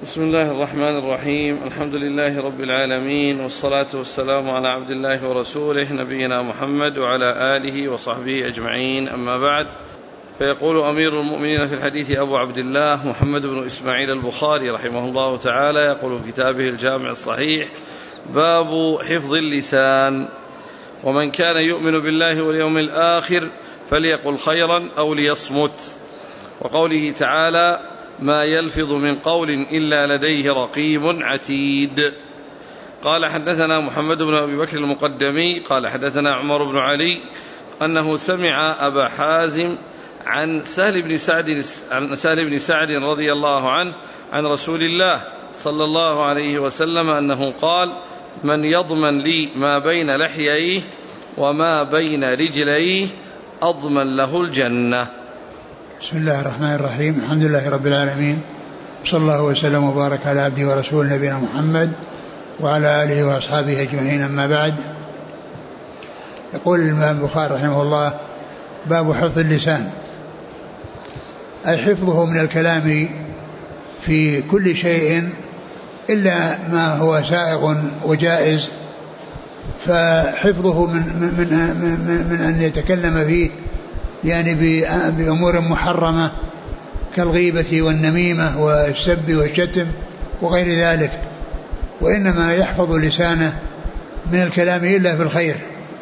بسم الله الرحمن الرحيم. الحمد لله رب العالمين، والصلاة والسلام على عبد الله ورسوله نبينا محمد وعلى آله وصحبه أجمعين، أما بعد. فيقول أمير المؤمنين في الحديث أبو عبد الله محمد بن إسماعيل البخاري رحمه الله تعالى، يقول في كتابه الجامع الصحيح: باب حفظ اللسان. ومن كان يؤمن بالله واليوم الآخر فليقل خيرا أو ليصمت. وقوله تعالى: ما يلفظ من قول إلا لديه رقيب عتيد. قال: حدثنا محمد بن أبي بكر المقدمي قال: حدثنا عمر بن علي أنه سمع أبا حازم عن سهل بن سعد رضي الله عنه عن رسول الله صلى الله عليه وسلم أنه قال: من يضمن لي ما بين لحييه وما بين رجليه أضمن له الجنة. بسم الله الرحمن الرحيم. الحمد لله رب العالمين، صلى الله وسلم وبارك على عبده ورسوله نبينا محمد وعلى آله وأصحابه أجمعين، أما بعد. يقول الإمام البخاري رحمه الله: باب حفظ اللسان، أي حفظه من الكلام في كل شيء إلا ما هو سائغ وجائز، فحفظه من أن يتكلم فيه يعني بأمور محرمة كالغيبة والنميمة والسب والشتم وغير ذلك، وإنما يحفظ لسانه من الكلام إلا في الخير.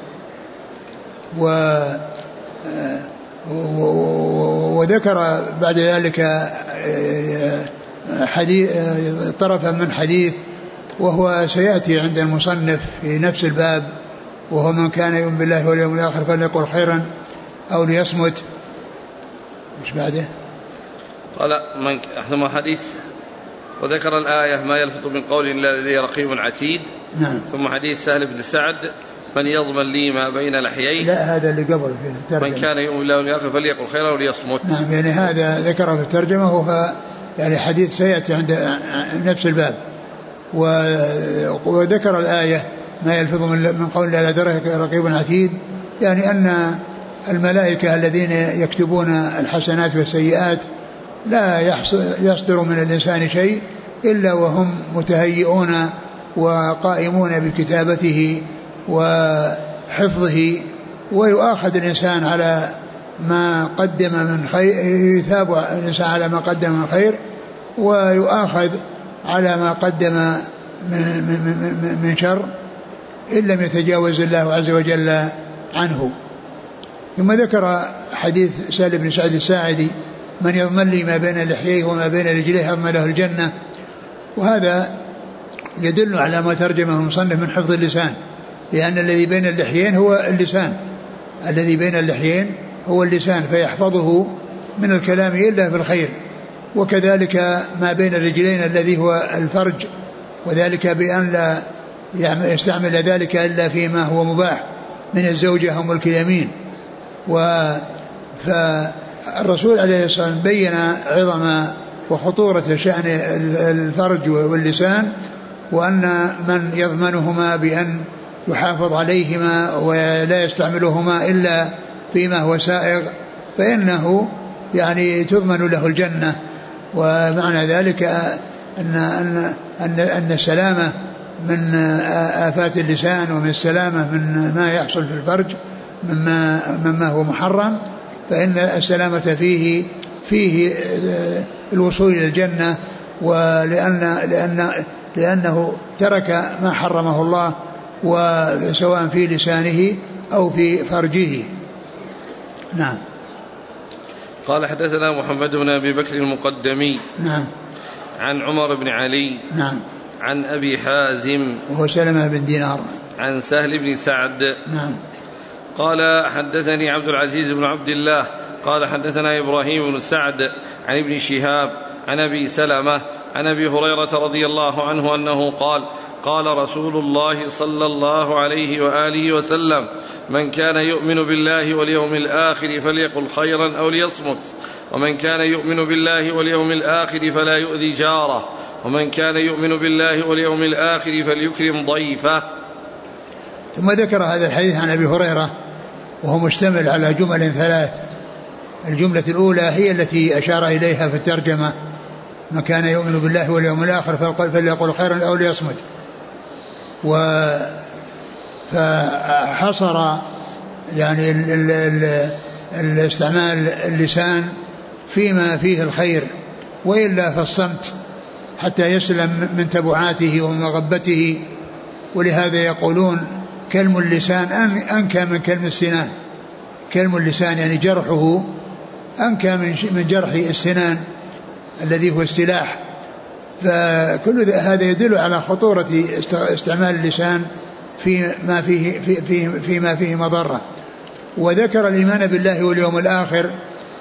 وذكر بعد ذلك طرفا من حديث، وهو سيأتي عند المصنف في نفس الباب، وهو: من كان يؤمن بالله واليوم الآخر فليقل خيرا أو ليصمت. مش بعده؟ قال: ثم حديث وذكر الآية: ما يلفظ من قول إلا لديه رقيب عتيد. نعم. ثم حديث سهل بن سعد: من يضمن لي ما بين لحييه. لا، هذا اللي قبل في الترجمة: من كان يؤمن بالله واليوم الآخر فليقل خيرا أو ليصمت. نعم، يعني هذا ذكره في الترجمة، وهو يعني حديث سيأتي عند نفس الباب. وذكر الآية: ما يلفظ من قول لا لديه رقيب عتيد، يعني أن الملائكة الذين يكتبون الحسنات والسيئات لا يصدر من الإنسان شيء إلا وهم متهيئون وقائمون بكتابته وحفظه، ويؤاخذ الإنسان على ما قدم من خير، يثاب الإنسان على ما قدم من خير، ويؤاخذ على ما قدم من شر إن لم يتجاوز الله عز وجل عنه. ثم ذكر حديث سهل بن سعد الساعدي: من يضمن لي ما بين لحييه وما بين رجليه أضمن له الجنة. وهذا يدل على ما ترجمه المصنف من حفظ اللسان، لأن الذي بين اللحيين هو اللسان، الذي بين اللحيين هو اللسان، فيحفظه من الكلام إلا في الخير. وكذلك ما بين الرجلين الذي هو الفرج، وذلك بأن لا يستعمل ذلك إلا فيما هو مباح من الزوجة أو ملك اليمين. فالرسول عليه الصلاة والسلام بين عظم وخطورة شأن الفرج واللسان، وأن من يضمنهما بأن يحافظ عليهما ولا يستعملهما إلا فيما هو سائغ فإنه يعني تضمن له الجنة. ومعنى ذلك أن السلامة من آفات اللسان ومن السلامة من ما يحصل في الفرج مما هو محرم، فإن السلامة فيه الوصول إلى الجنة، لأنه ترك ما حرمه الله، وسواء في لسانه أو في فرجه. نعم. قال: حدثنا محمد بن أبي بكر المقدمي. نعم. عن عمر بن علي. نعم. عن أبي حازم وهو سلمة بن دينار. عن سهل بن سعد. نعم. قال: حدثني عبد العزيز بن عبد الله قال: حدثنا إبراهيم بن سعد عن ابن شهاب عن أبي سلمة عن أبي هريرة رضي الله عنه أنه قال: قال رسول الله صلى الله عليه وآله وسلم: من كان يؤمن بالله واليوم الآخر فليقل خيرا أو ليصمت، ومن كان يؤمن بالله واليوم الآخر فلا يؤذي جاره، ومن كان يؤمن بالله واليوم الآخر فليكرم ضيفه. ثم ذكر هذا الحديث عن أبي هريرة، وهو مشتمل على جمل ثلاث. الجملة الأولى هي التي أشار إليها في الترجمة، من كان يؤمن بالله واليوم الآخر فليقل خيرا أو ليصمت. فحصر يعني الاستعمال اللسان فيما فيه الخير، وإلا فالصمت حتى يسلم من تبعاته ومغبته. ولهذا يقولون كلم اللسان أنكى من كلم السنان. كلم اللسان يعني جرحه أنكى من جرح السنان الذي هو السلاح. فكل هذا يدل على خطورة استعمال اللسان فيما فيه مضرة. وذكر الإيمان بالله واليوم الآخر،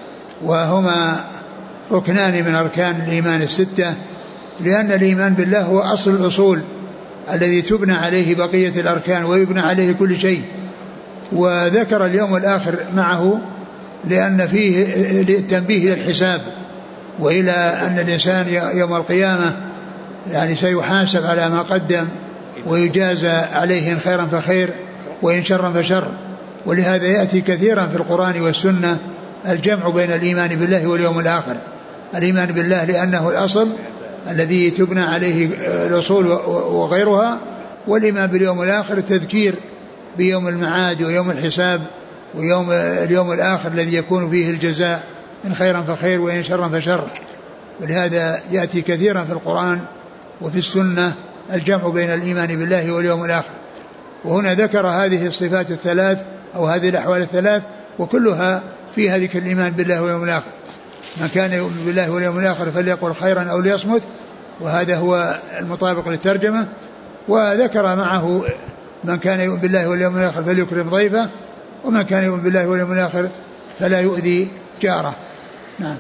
وهما ركنان من أركان الإيمان الستة، لأن الإيمان بالله هو أصل الأصول الذي تبنى عليه بقية الأركان ويبنى عليه كل شيء. وذكر اليوم الآخر معه لأن فيه التنبيه للحساب، وإلى أن الإنسان يوم القيامة يعني سيحاسب على ما قدم ويجازى عليه إن خيرا فخير وإن شرا فشر. ولهذا يأتي كثيرا في القرآن والسنة الجمع بين الإيمان بالله واليوم الآخر. الإيمان بالله لأنه الأصل الذي تبنى عليه الأصول وغيرها، والإيمان باليوم الآخر التذكير بيوم المعاد ويوم الحساب ويوم اليوم الآخر الذي يكون فيه الجزاء إن خيرا فخير وإن شرا فشر. ولهذا يأتي كثيرا في القرآن وفي السنة الجمع بين الإيمان بالله واليوم الآخر. وهنا ذكر هذه الصفات الثلاث أو هذه الأحوال الثلاث، وكلها فيها ذكر الإيمان بالله واليوم الآخر. من كان يؤمن بالله واليوم الآخر فليقل خيرا أو ليصمت، وهذا هو المطابق للترجمة. وذكر معه من كان يؤمن بالله واليوم الآخر فليكرم ضيفه، ومن كان يؤمن بالله واليوم الآخر فلا يؤذي جاره. نعم.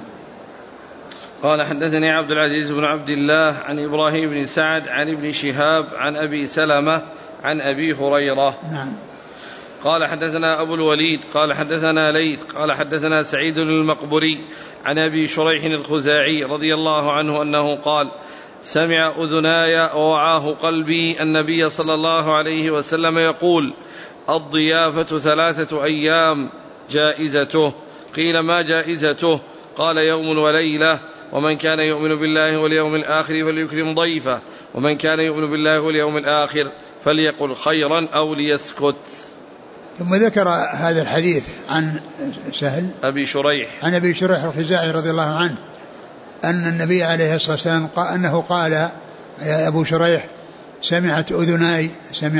قال حدثني عبد العزيز بن عبد الله عن إبراهيم بن سعد عن ابن شهاب عن أبي سلمة عن أبي هريرة. نعم. قال حدثنا أبو الوليد قال حدثنا ليث قال حدثنا سعيد المقبري عن أبي شريح الخزاعي رضي الله عنه أنه قال سمع أذناي ووعاه قلبي النبي صلى الله عليه وسلم يقول الضيافة 3 أيام جائزته. قيل ما جائزته؟ قال يوم وليلة، ومن كان يؤمن بالله واليوم الآخر فليكرم ضيفه، ومن كان يؤمن بالله واليوم الآخر فليقل خيرا أو ليسكت. ثم ذكر هذا الحديث عن سهل أبي شريح عن أبي شريح الخزاعي رضي الله عنه أن النبي عليه الصلاة والسلام أنه قال يا أبو شريح سمعت أذناي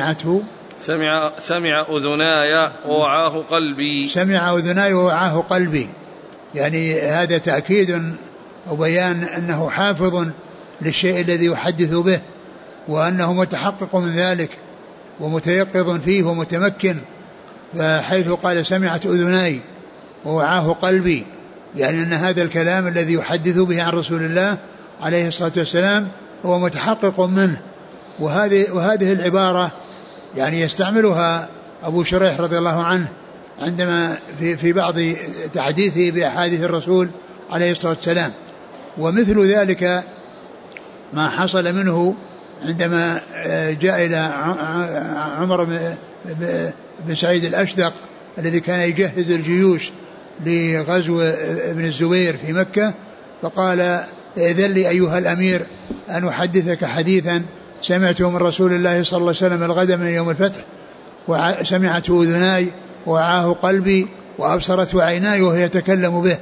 سمع أذناي ووعاه قلبي. سمع أذناي ووعاه قلبي، يعني هذا تأكيد وبيان أنه حافظ للشيء الذي يحدث به، وأنه متحقق من ذلك ومتيقظ فيه ومتمكن. فحيث قال سمعت أذناي ووعاه قلبي، يعني أن هذا الكلام الذي يحدث به عن رسول الله عليه الصلاة والسلام هو متحقق منه. وهذه العبارة يعني يستعملها أبو شريح رضي الله عنه عندما في بعض تحديثه بأحاديث الرسول عليه الصلاة والسلام. ومثل ذلك ما حصل منه عندما جاء إلى عمر بن سعيد الأشدق الذي كان يجهز الجيوش لغزو ابن الزبير في مكة، فقال إذن لي أيها الأمير أن أحدثك حديثا سمعته من رسول الله صلى الله عليه وسلم الغد من يوم الفتح، وسمعته أذناي ووعاه قلبي وأبصرته عيناي وهو يتكلم به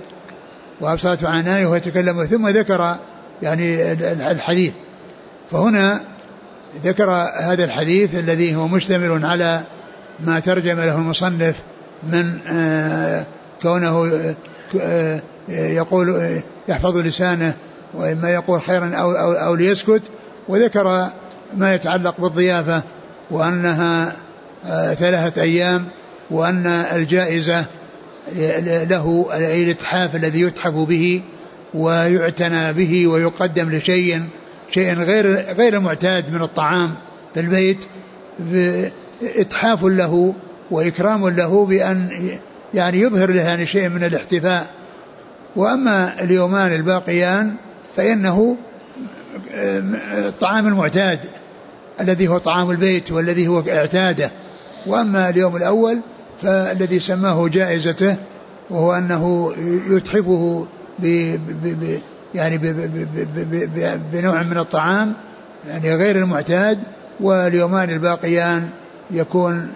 ثم ذكر يعني الحديث. فهنا ذكر هذا الحديث الذي هو مشتمل على ما ترجم له المصنف من كونه يقول يحفظ لسانه وإما يقول خيرا أو ليسكت. وذكر ما يتعلق بالضيافة وأنها 3 أيام، وأن الجائزة له الاتحاف الذي يتحف به ويعتنى به ويقدم لشيء غير معتاد من الطعام في البيت، اتحاف له وإكرام له بأن يعني يظهر له يعني شيء من الاحتفاء. وأما اليومان الباقيان فإنه الطعام المعتاد الذي هو طعام البيت والذي هو اعتاده. وأما اليوم الأول فالذي سماه جائزته، وهو أنه يتحفه يعني بنوع من الطعام يعني غير المعتاد، واليومان الباقيان يكون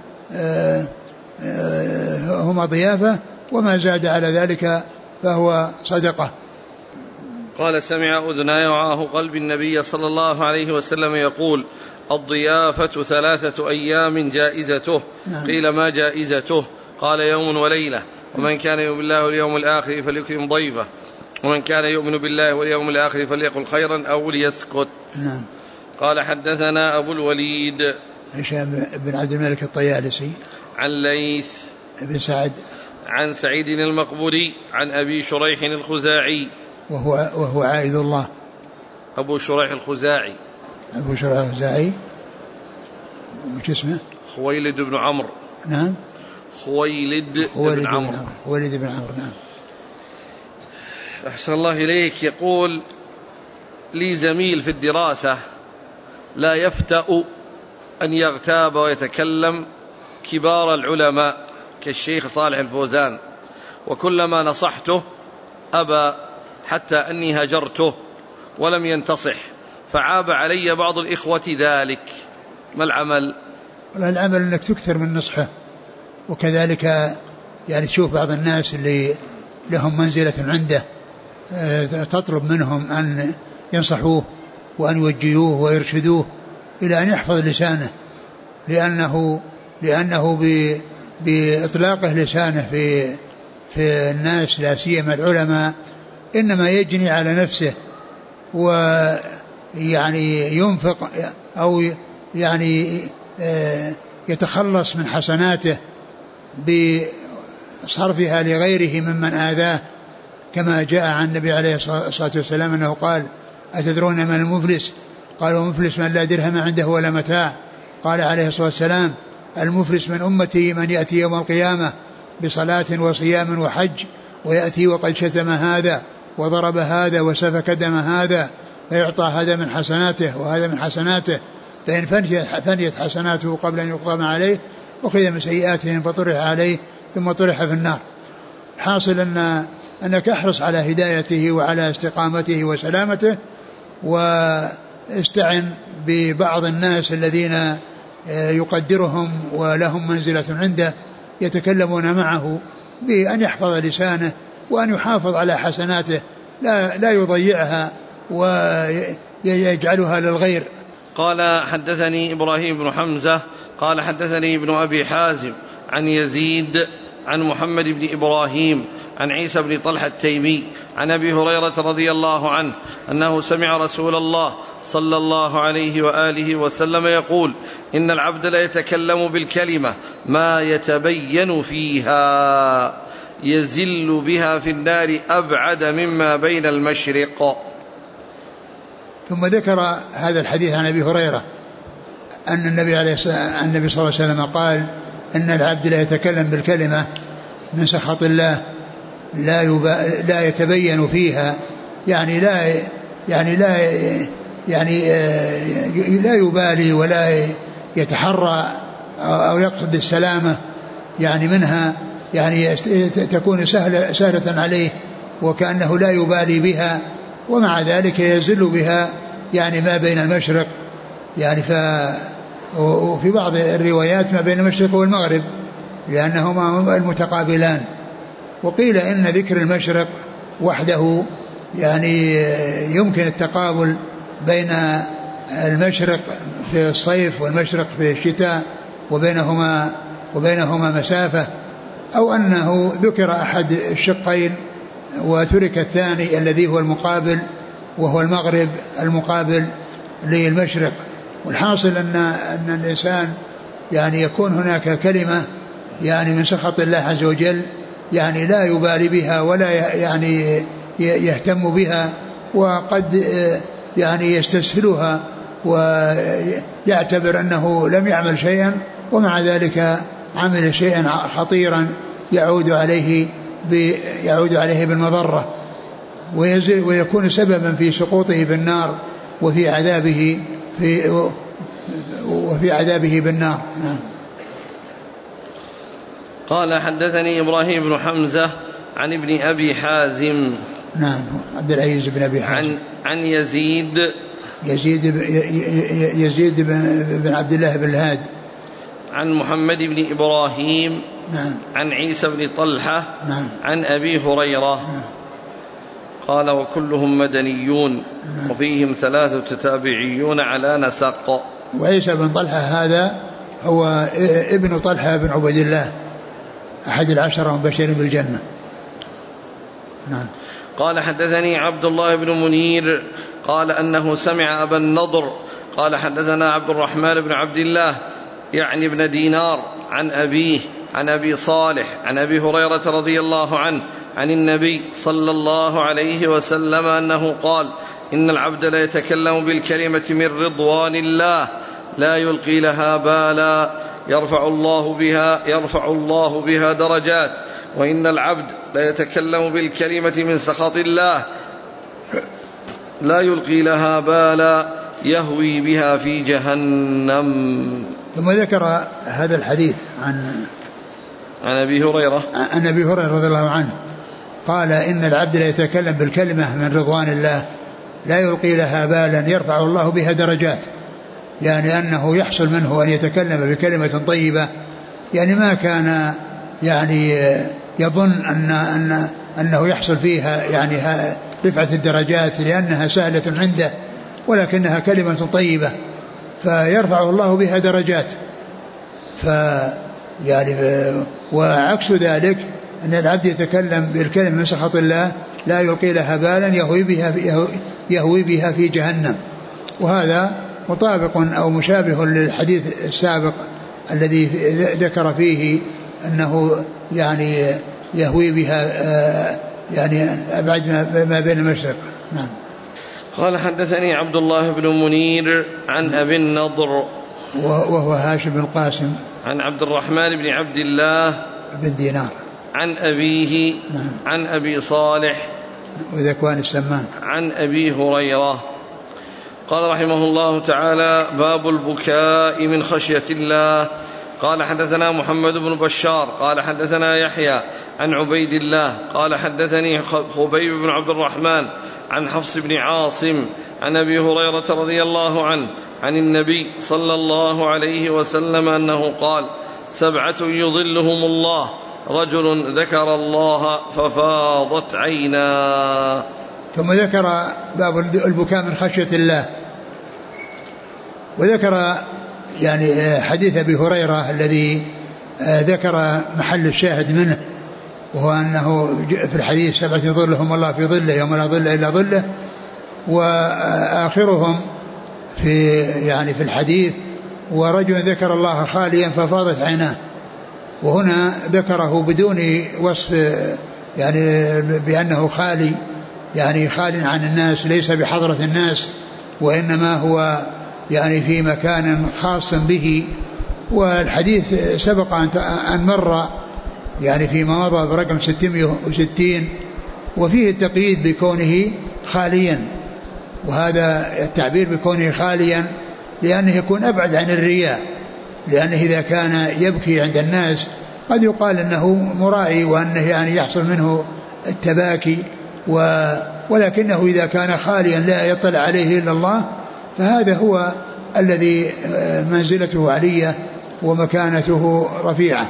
هما ضيافة، وما زاد على ذلك فهو صدقة. قال سمع أذناي وعاه قلب النبي صلى الله عليه وسلم يقول الضيافة 3 أيام جائزته. نعم. قيل ما جائزته؟ قال يوم وليلة، ومن كان يؤمن بالله واليوم الآخر فليكرم ضيفه، ومن كان يؤمن بالله واليوم الآخر فليقل خيرا أو ليسكت. نعم. قال حدثنا أبو الوليد هشام بن عبد الملك الطيالسي عن ليث بن سعد عن سعيد المقبوري عن أبي شريح الخزاعي وهو عائذ الله. أبو شريح الخزاعي وش اسمه؟ خويلد بن عمرو. نعم. خويلد بن عمرو. نعم. أحسن الله إليك. يقول لي زميل في الدراسة لا يفتأ أن يغتاب ويتكلم كبار العلماء كالشيخ صالح الفوزان، وكلما نصحته أبى، حتى أني هجرته ولم ينتصح، فعاب علي بعض الإخوة ذلك. ما العمل؟ العمل أنك تكثر من نصحه، وكذلك يعني تشوف بعض الناس اللي لهم منزلة عنده تطلب منهم أن ينصحوه وأن يوجهوه ويرشدوه إلى أن يحفظ لسانه، لأنه بإطلاقه لسانه في الناس لا سيما العلماء إنما يجني على نفسه، ويعني ينفق أو يعني يتخلص من حسناته بصرفها لغيره ممن آذاه، كما جاء عن النبي عليه الصلاة والسلام أنه قال أتدرون من المفلس؟ قالوا المفلس من لا درهم عنده ولا متاع. قال عليه الصلاة والسلام المفلس من أمتي من يأتي يوم القيامة بصلاة وصيام وحج، ويأتي وقد شتم هذا وضرب هذا وسفك دم هذا، فيعطى هذا من حسناته وهذا من حسناته، فإن فنيت حسناته قبل أن يقضم عليه وخذ من سيئاتهم فطرح عليه ثم طرح في النار. حاصل أنك احرص على هدايته وعلى استقامته وسلامته، واستعن ببعض الناس الذين يقدرهم ولهم منزلة عنده يتكلمون معه بأن يحفظ لسانه وأن يحافظ على حسناته، لا يضيعها ويجعلها للغير. قال حدثني إبراهيم بن حمزة قال حدثني ابن أبي حازم عن يزيد عن محمد بن إبراهيم عن عيسى بن طلحة التيمي عن أبي هريرة رضي الله عنه أنه سمع رسول الله صلى الله عليه وآله وسلم يقول إن العبد لا يتكلم بالكلمة ما يتبين فيها يزل بها في النار أبعد مما بين المشرق. ثم ذكر هذا الحديث عن أبي هريرة أن النبي صلى الله عليه وسلم قال إن العبد لا يتكلم بالكلمة من سخط الله لا يتبين فيها، يعني لا يبالي ولا يتحرى أو يقصد السلامة يعني منها، يعني تكون سهلة عليه وكأنه لا يبالي بها، ومع ذلك يزل بها يعني ما بين المشرق، يعني وفي بعض الروايات ما بين المشرق والمغرب لأنهما المتقابلان. وقيل إن ذكر المشرق وحده يعني يمكن التقابل بين المشرق في الصيف والمشرق في الشتاء وبينهما مسافة، أو أنه ذكر أحد الشقين وترك الثاني الذي هو المقابل وهو المغرب المقابل للمشرق. والحاصل أن الإنسان يعني يكون هناك كلمة يعني من سخط الله عز وجل يعني لا يبالي بها ولا يعني يهتم بها، وقد يعني يستسهلها ويعتبر أنه لم يعمل شيئا، ومع ذلك عمل شيئا خطيرا يعود عليه بالمضرة ويكون سببا في سقوطه في النار وفي عذابه بالنار. قال حدثني إبراهيم بن حمزة عن ابن أبي حازم نعم عبد العزيز بن أبي حازم. عن يزيد بن عبد الله بن الهاد. عن محمد بن إبراهيم. نعم. عن عيسى بن طلحة. نعم. عن أبي هريرة. نعم. قال وكلهم مدنيون. نعم. وفيهم 3 تابعيون على نسق. وعيسى بن طلحة هذا هو ابن طلحة بن عبيد الله أحد 10 المبشرين بالجنة. نعم. قال حدثني عبد الله بن منير قال أنه سمع أبا النضر قال حدثنا عبد الرحمن بن عبد الله يعني ابن دينار عن أبيه عن أبي صالح عن أبي هريرة رضي الله عنه عن النبي صلى الله عليه وسلم أنه قال إن العبد لا يتكلم بالكلمة من رضوان الله لا يلقي لها بالا يرفع الله بها درجات وإن العبد لا يتكلم بالكلمة من سخط الله لا يلقي لها بالا يهوي بها في جهنم. ثم ذكر هذا الحديث عن أبي هريرة رضي الله عنه قال إن العبد لا يتكلم بالكلمة من رضوان الله لا يلقي لها بالا يرفع الله بها درجات، يعني أنه يحصل منه أن يتكلم بكلمة طيبة، يعني ما كان يعني يظن أنه يحصل فيها يعني رفعة الدرجات لأنها سهلة عنده، ولكنها كلمة طيبة فيرفع الله بها درجات. يعني وعكس ذلك أن العبد يتكلم بالكلمة من سخط الله لا يلقي لها بالا يهوي بها في جهنم. وهذا مطابق أو مشابه للحديث السابق الذي ذكر فيه أنه يعني يهوي بها يعني أبعد ما بين المشرق. نعم. قال حدثني عبد الله بن منير عن أبي النضر وهو هاشم بن القاسم عن عبد الرحمن بن عبد الله بن دينار عن أبيه. نعم. عن أبي صالح وذكوان السمان عن أبي هريرة. قال رحمه الله تعالى باب البكاء من خشية الله. قال حدثنا محمد بن بشار قال حدثنا يحيى عن عبيد الله قال حدثني خبيب بن عبد الرحمن عن حفص بن عاصم عن أبي هريرة رضي الله عنه عن النبي صلى الله عليه وسلم أنه قال 7 يظلهم الله رجل ذكر الله ففاضت عينا. ثم ذكر باب البكاء من خشية الله، وذكر يعني حديث أبي هريرة الذي ذكر محل الشاهد منه، وهو أنه في الحديث 7 يظلهم الله في ظله يوم لا ظل إلا ظله، وآخرهم في الحديث ورجل ذكر الله خاليا ففاضت عيناه. وهنا ذكره بدون وصف يعني بأنه خالي، يعني خال عن الناس ليس بحضرة الناس، وإنما هو يعني في مكان خاص به. والحديث سبق أن مر يعني فيما مضى برقم 660، وفيه التقييد بكونه خاليا، وهذا التعبير بكونه خاليا لأنه يكون أبعد عن الرياء، لأنه إذا كان يبكي عند الناس قد يقال أنه مرائي وأنه يعني يحصل منه التباكي، ولكنه إذا كان خاليا لا يطلع عليه إلا الله فهذا هو الذي منزلته علية ومكانته رفيعة.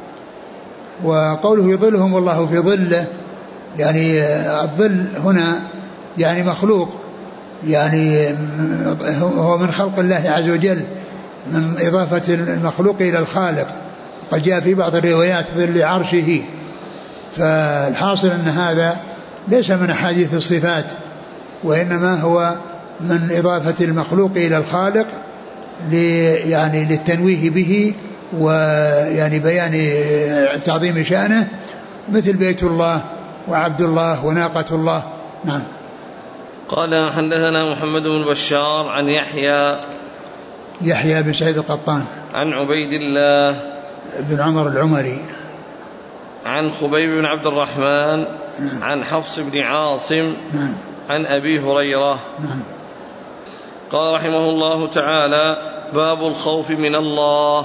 وقوله يظلهم الله في ظله، يعني الظل هنا يعني مخلوق، يعني هو من خلق الله عز وجل، من إضافة المخلوق إلى الخالق. قد جاء في بعض الروايات ظل عرشه، فالحاصل أن هذا ليس من أحاديث الصفات، وإنما هو من إضافة المخلوق إلى الخالق يعني للتنويه به ويعني بيان تعظيم شأنه، مثل بيت الله وعبد الله وناقة الله. نعم. قال حدثنا محمد بن بشار عن يحيى بن سعيد القطان عن عبيد الله بن عمر العمري عن خبيب بن عبد الرحمن. نعم. عن حفص بن عاصم. نعم. عن أبي هريرة. نعم. قال رحمه الله تعالى باب الخوف من الله.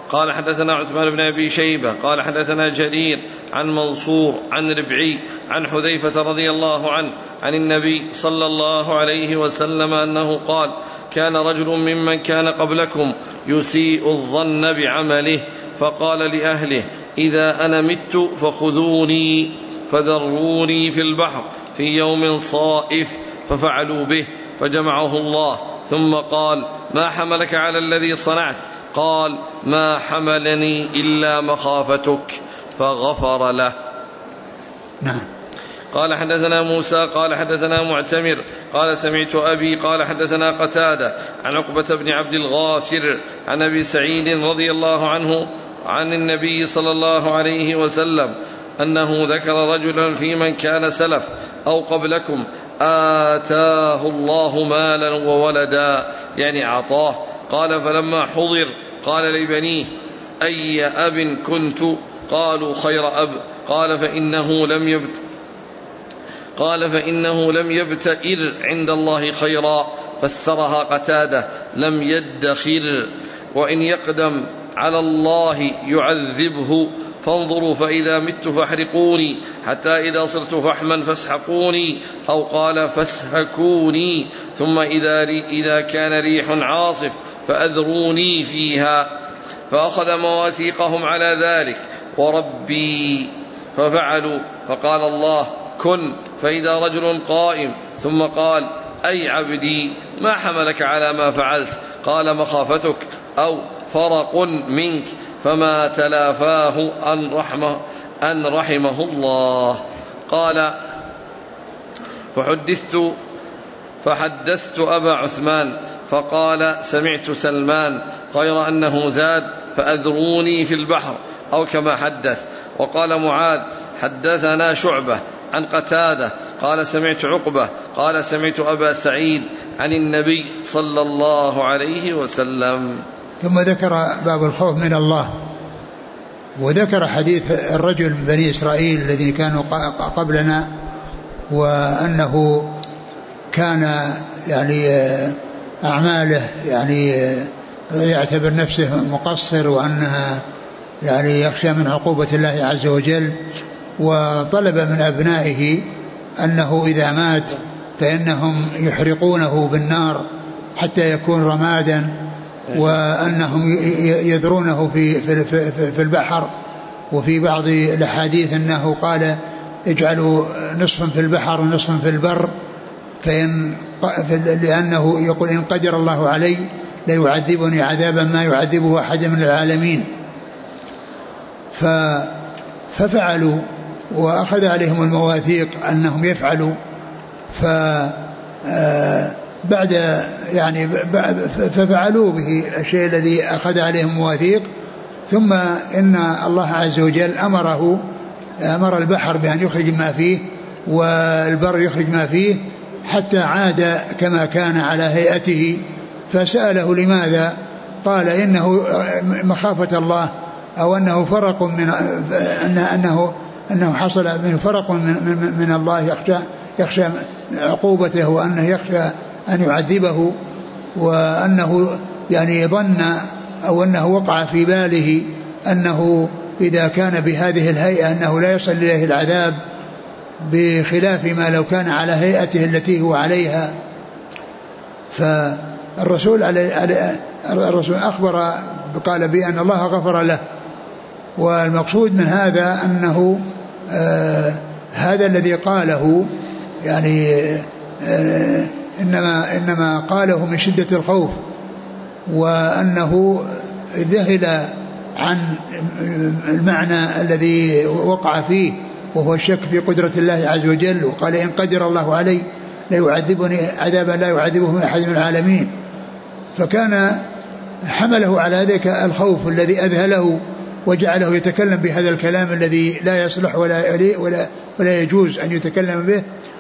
قال حدثنا عثمان بن أبي شيبة قال حدثنا جرير عن منصور عن ربعي عن حذيفة رضي الله عنه عن النبي صلى الله عليه وسلم أنه قال كان رجل ممن كان قبلكم يسيء الظن بعمله فقال لأهله إذا أنا مت فخذوني فذروني في البحر في يوم صائف ففعلوا به فجمعه الله ثم قال ما حملك على الذي صنعت؟ قال ما حملني إلا مخافتك فغفر له. نعم. قال حدثنا موسى قال حدثنا معتمر قال سمعت أبي قال حدثنا قتادة عن عقبة بن عبد الغافر عن أبي سعيد رضي الله عنه عن النبي صلى الله عليه وسلم أنه ذكر رجلا في من كان سلف أو قبلكم آتاه الله مالا وولدا يعني أعطاه. قال فلما حضر قال لبنيه أي أب كنت؟ قالوا خير أب. قال فإنه لم يبتئر عند الله خيرا. فسرها قتادة لم يدخر وإن يقدم على الله يعذبه فانظروا فإذا مت فاحرقوني حتى إذا صرت فحما فاسحقوني أو قال فاسهكوني ثم إذا كان ريح عاصف فأذروني فيها. فأخذ مواثيقهم على ذلك وربي ففعلوا. فقال الله كن فإذا رجل قائم ثم قال أي عبدي ما حملك على ما فعلت؟ قال مخافتك أو فرق منك فما تلافاه أن رحمه الله. قال فحدثت أبا عثمان فقال سمعت سلمان غير أنه زاد فأذروني في البحر أو كما حدث. وقال معاذ حدثنا شعبة عن قتادة قال سمعت عقبة قال سمعت أبا سعيد عن النبي صلى الله عليه وسلم. ثم ذكر باب الخوف من الله وذكر حديث الرجل من بني إسرائيل الذين كانوا قبلنا وأنه كان يعني أعماله يعني يعتبر نفسه مقصر وأنها يعني يخشى من عقوبة الله عز وجل وطلب من أبنائه أنه إذا مات فإنهم يحرقونه بالنار حتى يكون رمادا وأنهم يذرونه في البحر. وفي بعض الأحاديث أنه قال اجعلوا نصفا في البحر ونصفا في البر لأنه يقول إن قدر الله علي ليعذبني عذابا ما يعذبه أحد من العالمين. ففعلوا وأخذ عليهم المواثيق أنهم يفعلوا. ففعلوا به الشيء الذي أخذ عليهم مواثيق. ثم إن الله عز وجل أمر البحر بأن يخرج ما فيه والبر يخرج ما فيه حتى عاد كما كان على هيئته. فسأله لماذا؟ قال إنه مخافة الله أو أنه فرق من أنه حصل من فرق من الله يخشى عقوبته وأنه يخشى أن يعذبه وأنه يعني ظن أو أنه وقع في باله أنه إذا كان بهذه الهيئة أنه لا يصل إليه العذاب بخلاف ما لو كان على هيئته التي هو عليها. فالرسول أخبر قال بأن الله غفر له. والمقصود من هذا أنه هذا الذي قاله يعني إنما قاله من شدة الخوف وأنه ذهل عن المعنى الذي وقع فيه وهو الشك في قدرة الله عز وجل. وقال إن قدر الله علي ليعذبني عذابا لا يعذبه أحد من العالمين. فكان حمله على ذلك الخوف الذي أذهله وجعله يتكلم بهذا الكلام الذي لا يصلح ولا يجوز أن يتكلم به.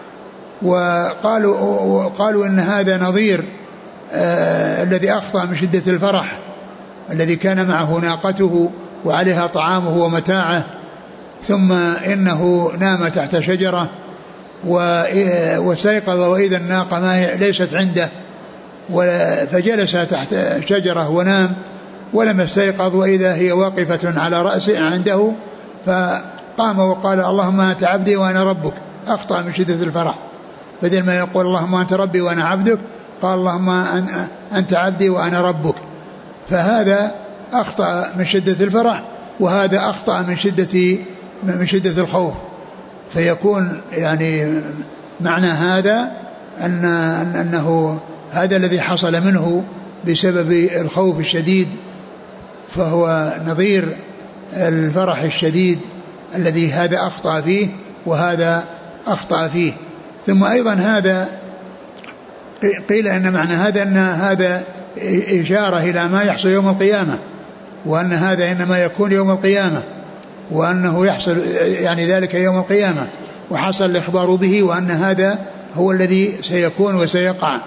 وقالوا إن هذا نظير الذي أخطأ من شدة الفرح الذي كان معه ناقته وعليها طعامه ومتاعه ثم إنه نام تحت شجرة واستيقظ وإذا الناقة ليست عنده فجلس تحت شجرة ونام ولم يستيقظ وإذا هي واقفة على رأسه عنده، فقام وقال اللهم أنت عبدي وأنا ربك، أخطأ من شدة الفرح، بدل ما يقول اللهم أنت ربي وأنا عبدك قال اللهم أنت عبدي وأنا ربك، فهذا أخطأ من شدة الفرح، وهذا أخطأ من شدة الخوف. فيكون يعني معنى هذا أنه هذا الذي حصل منه بسبب الخوف الشديد، فهو نظير الفرح الشديد الذي هذا أخطأ فيه وهذا أخطأ فيه. ثم أيضا هذا قيل أن معنى هذا أن هذا إشارة إلى ما يحصل يوم القيامة، وأن هذا إنما يكون يوم القيامة، وأنه يحصل يعني ذلك يوم القيامة، وحصل الإخبار به، وأن هذا هو الذي سيكون وسيقع،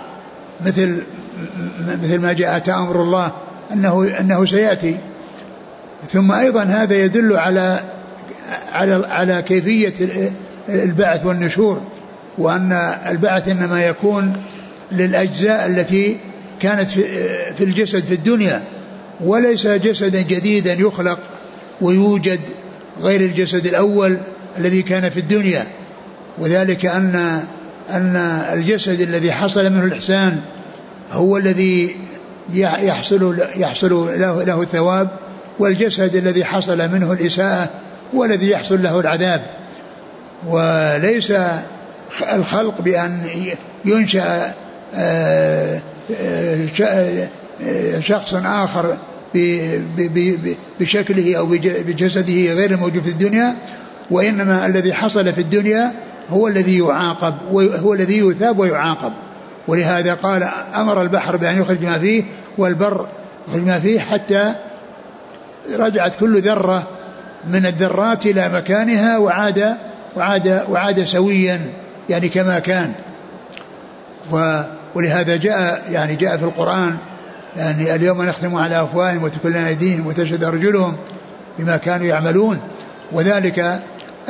مثل ما جاء أمر الله أنه سيأتي. ثم أيضا هذا يدل على كيفية البعث والنشور، وأن البعث إنما يكون للأجزاء التي كانت في الجسد في الدنيا، وليس جسدا جديدا يخلق ويوجد غير الجسد الأول الذي كان في الدنيا. وذلك أن الجسد الذي حصل منه الإحسان هو الذي يحصل له الثواب، والجسد الذي حصل منه الإساءة هو الذي يحصل له العذاب. وليس الخلق بأن ينشأ شخص آخر بشكله أو بجسده غير الموجود في الدنيا، وإنما الذي حصل في الدنيا هو الذي يعاقب، وهو الذي يثاب ويعاقب. ولهذا قال أمر البحر بأن يخرج ما فيه والبر يخرج ما فيه، حتى رجعت كل ذرة من الذرات إلى مكانها وعاد سويا يعني كما كان. ولهذا جاء في القرآن يعني اليوم نختم على أفواههم وتكلمنا أيديهم وتشهد أرجلهم بما كانوا يعملون. وذلك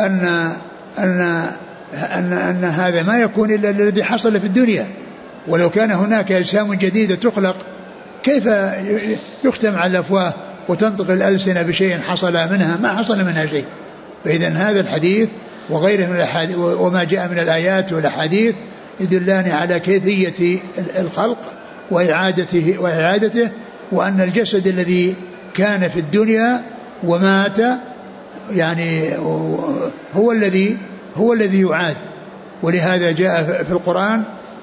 أن هذا ما يكون إلا الذي حصل في الدنيا، ولو كان هناك أجسام جديدة تخلق كيف يختم على الأفواه وتنطق الألسنة بشيء حصل منها؟ ما حصل منها شيء. فإذن هذا الحديث وغيره من الحديث وما جاء من الآيات والأحاديث يدلان على كيفية الخلق وإعادته، وأن الجسد الذي كان في الدنيا ومات يعني هو الذي يعاد. ولهذا جاء في القرآن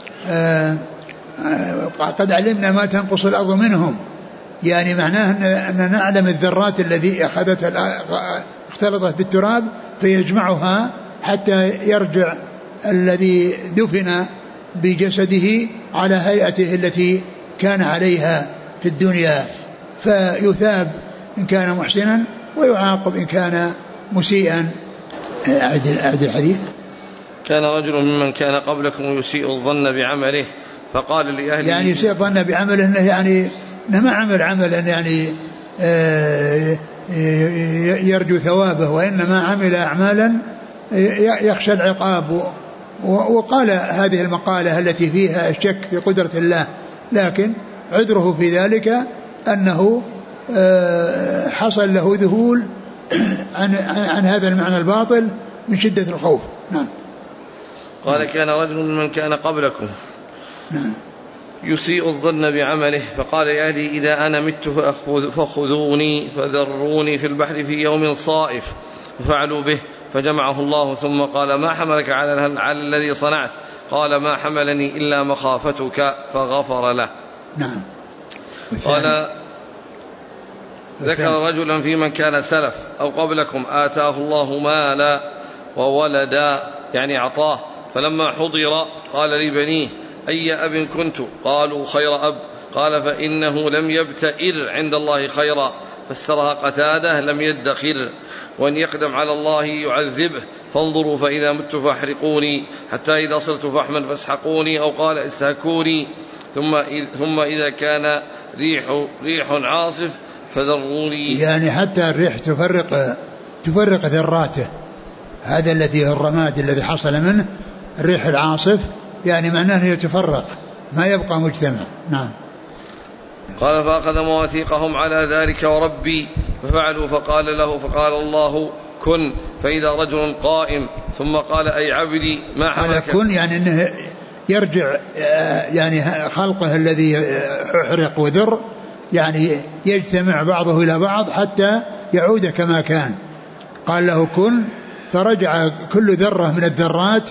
قد علمنا ما تنقص الأرض منهم، يعني معناه أن نعلم الذرات الذي اختلطت بالتراب فيجمعها حتى يرجع الذي دفن بجسده على هيئته التي كان عليها في الدنيا، فيثاب إن كان محسنا ويعاقب إن كان مسيئا. أعد الحديث. كان رجل ممن كان قبلكم يسيء الظن بعمله فقال لأهله، يعني يسيء الظن بعمله إنه ما عمل عملا يعني يرجو ثوابه، وإنما عمل أعمالا يخشى العقاب. وقال هذه المقالة التي فيها الشك في قدرة الله، لكن عذره في ذلك أنه حصل له ذهول عن هذا المعنى الباطل من شدة الخوف. نعم. قال كان رجل من كان قبلكم نعم يسيء الظن بعمله فقال يا أهلي إذا أنا مت فخذوني فذروني في البحر في يوم صائف، ففعلوا به فجمعه الله ثم قال ما حملك على الذي صنعت؟ قال ما حملني إلا مخافتك، فغفر له. نعم. قال ذكر رجلا في من كان سلف أو قبلكم آتاه الله مالا وولدا، يعني أعطاه، فلما حضر قال لبنيه أي أب كنت؟ قالوا خير أب. قال فإنه لم يبتئر عند الله خيرا، فسرها قتادة لم يدخر، وأن يقدم على الله يعذبه، فانظروا فإذا مت فاحرقوني حتى إذا صرت فحما فاسحقوني، أو قال اسهكوني، ثم إذا كان ريح عاصف فذروني. يعني حتى الريح تفرق ذراته، هذا الذي هو الرماد الذي حصل منه الريح العاصف، يعني معناه يتفرق ما يبقى مجتمع. نعم. قال فأخذ مواثيقهم على ذلك وربي ففعلوا. فقال الله كن، فإذا رجل قائم، ثم قال أي عبدي ما حملك. كن يعني أنه يرجع، يعني خلقه الذي أحرق وذر يعني يجتمع بعضه إلى بعض حتى يعود كما كان. قال له كن، فرجع كل ذرة من الذرات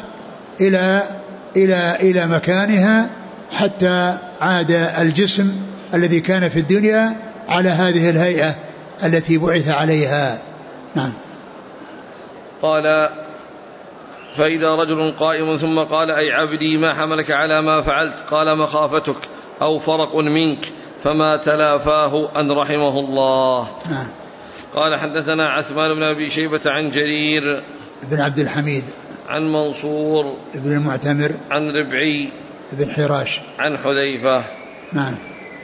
إلى مكانها حتى عاد الجسم الذي كان في الدنيا على هذه الهيئة التي بعث عليها. نعم. قال فإذا رجل قائم، ثم قال أي عبدي ما حملك على ما فعلت. قال مخافتك أو فرق منك، فما تلافاه أن رحمه الله. نعم. قال حدثنا عثمان بن أبي شيبة عن جرير بن عبد الحميد عن منصور بن المعتمر عن ربعي بن حراش عن حذيفة. نعم.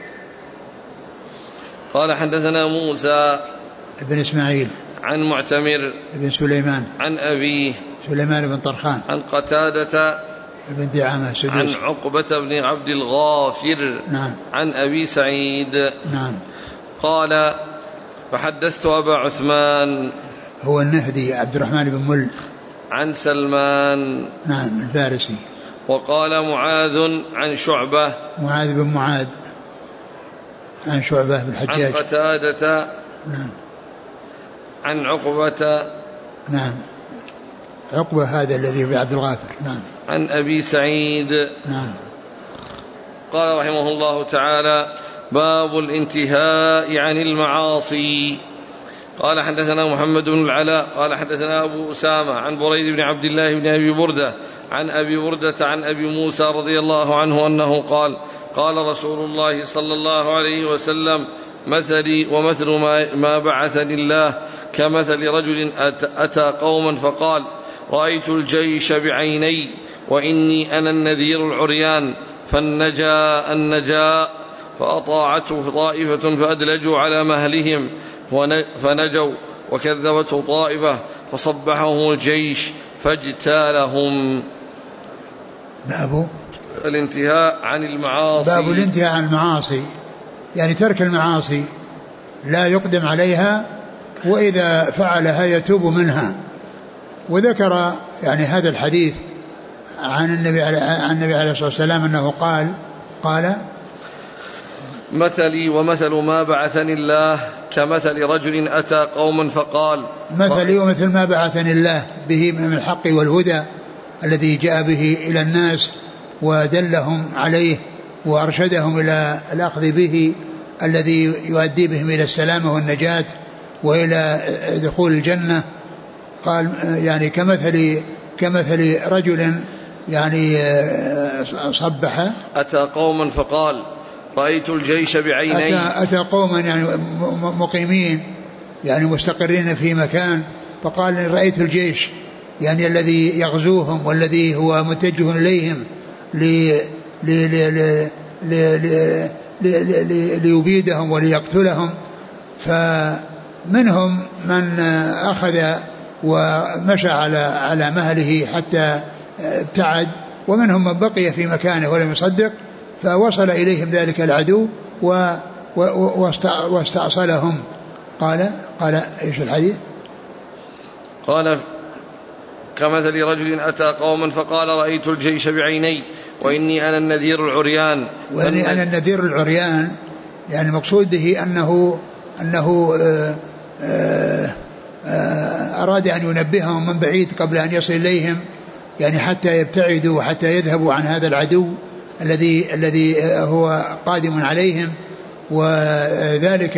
قال حدثنا موسى بن إسماعيل عن معتمر بن سليمان عن أبيه سليمان بن طرخان عن قتادة بن دعامة سدوس عن عقبة بن عبد الغافر. نعم. عن أبي سعيد. نعم. قال فحدثت أبا عثمان هو النهدي عبد الرحمن بن مل عن سلمان. نعم الفارسي. وقال معاذ عن شعبة معاذ بن معاذ عن شعبة بن حجاج عن قتادة. نعم. عن عقبة. نعم. عقبة هذا الذي في عبد الغافر. نعم. عن أبي سعيد. نعم. قال رحمه الله تعالى باب الانتهاء عن المعاصي. قال حدثنا محمد بن العلاء قال حدثنا أبو أسامة عن بريد بن عبد الله بن أبي بردة عن أبي بردة عن أبي موسى رضي الله عنه أنه قال قال رسول الله صلى الله عليه وسلم مثلي ومثل ما بعثني الله كمثل رجل أتى قوما فقال رأيت الجيش بعيني وإني أنا النذير العريان فالنجا النجاء فأطاعته طائفة فأدلجوا على مهلهم فنجوا وكذبته طائفة فصبحهم الجيش فاجتالهم. باب الانتهاء عن المعاصي. باب الانتهاء عن المعاصي يعني ترك المعاصي لا يقدم عليها، وإذا فعلها يتوب منها. وذكر يعني هذا الحديث عن النبي عليه الصلاة والسلام أنه قال مثلي ومثل ما بعثني الله كمثل رجل أتى قوما فقال مثلي ومثل ما بعثني الله به من الحق والهدى الذي جاء به إلى الناس ودلهم عليه وأرشدهم إلى الأخذ به الذي يؤدي بهم إلى السلامة والنجاة وإلى دخول الجنة. قال يعني كمثل رجل يعني صبح أتى قوما فقال رأيت الجيش بعيني. أتى قوما يعني مقيمين يعني مستقرين في مكان، فقال رأيت الجيش يعني الذي يغزوهم والذي هو متجه إليهم ليبيدهم وليقتلهم. فمنهم من أخذ ومشى على مهله حتى ابتعد، ومنهم من بقي في مكانه ولم يصدق، فوصل إليهم ذلك العدو واستأصلهم. قال إيش الحديث؟ قال كمثل رجل أتى قوما فقال رأيت الجيش بعيني وإني أنا النذير العريان. وإني أنا النذير العريان يعني المقصود به أنه أراد أن ينبههم من بعيد قبل أن يصل إليهم، يعني حتى يبتعدوا وحتى يذهبوا عن هذا العدو الذي هو قادم عليهم. وذلك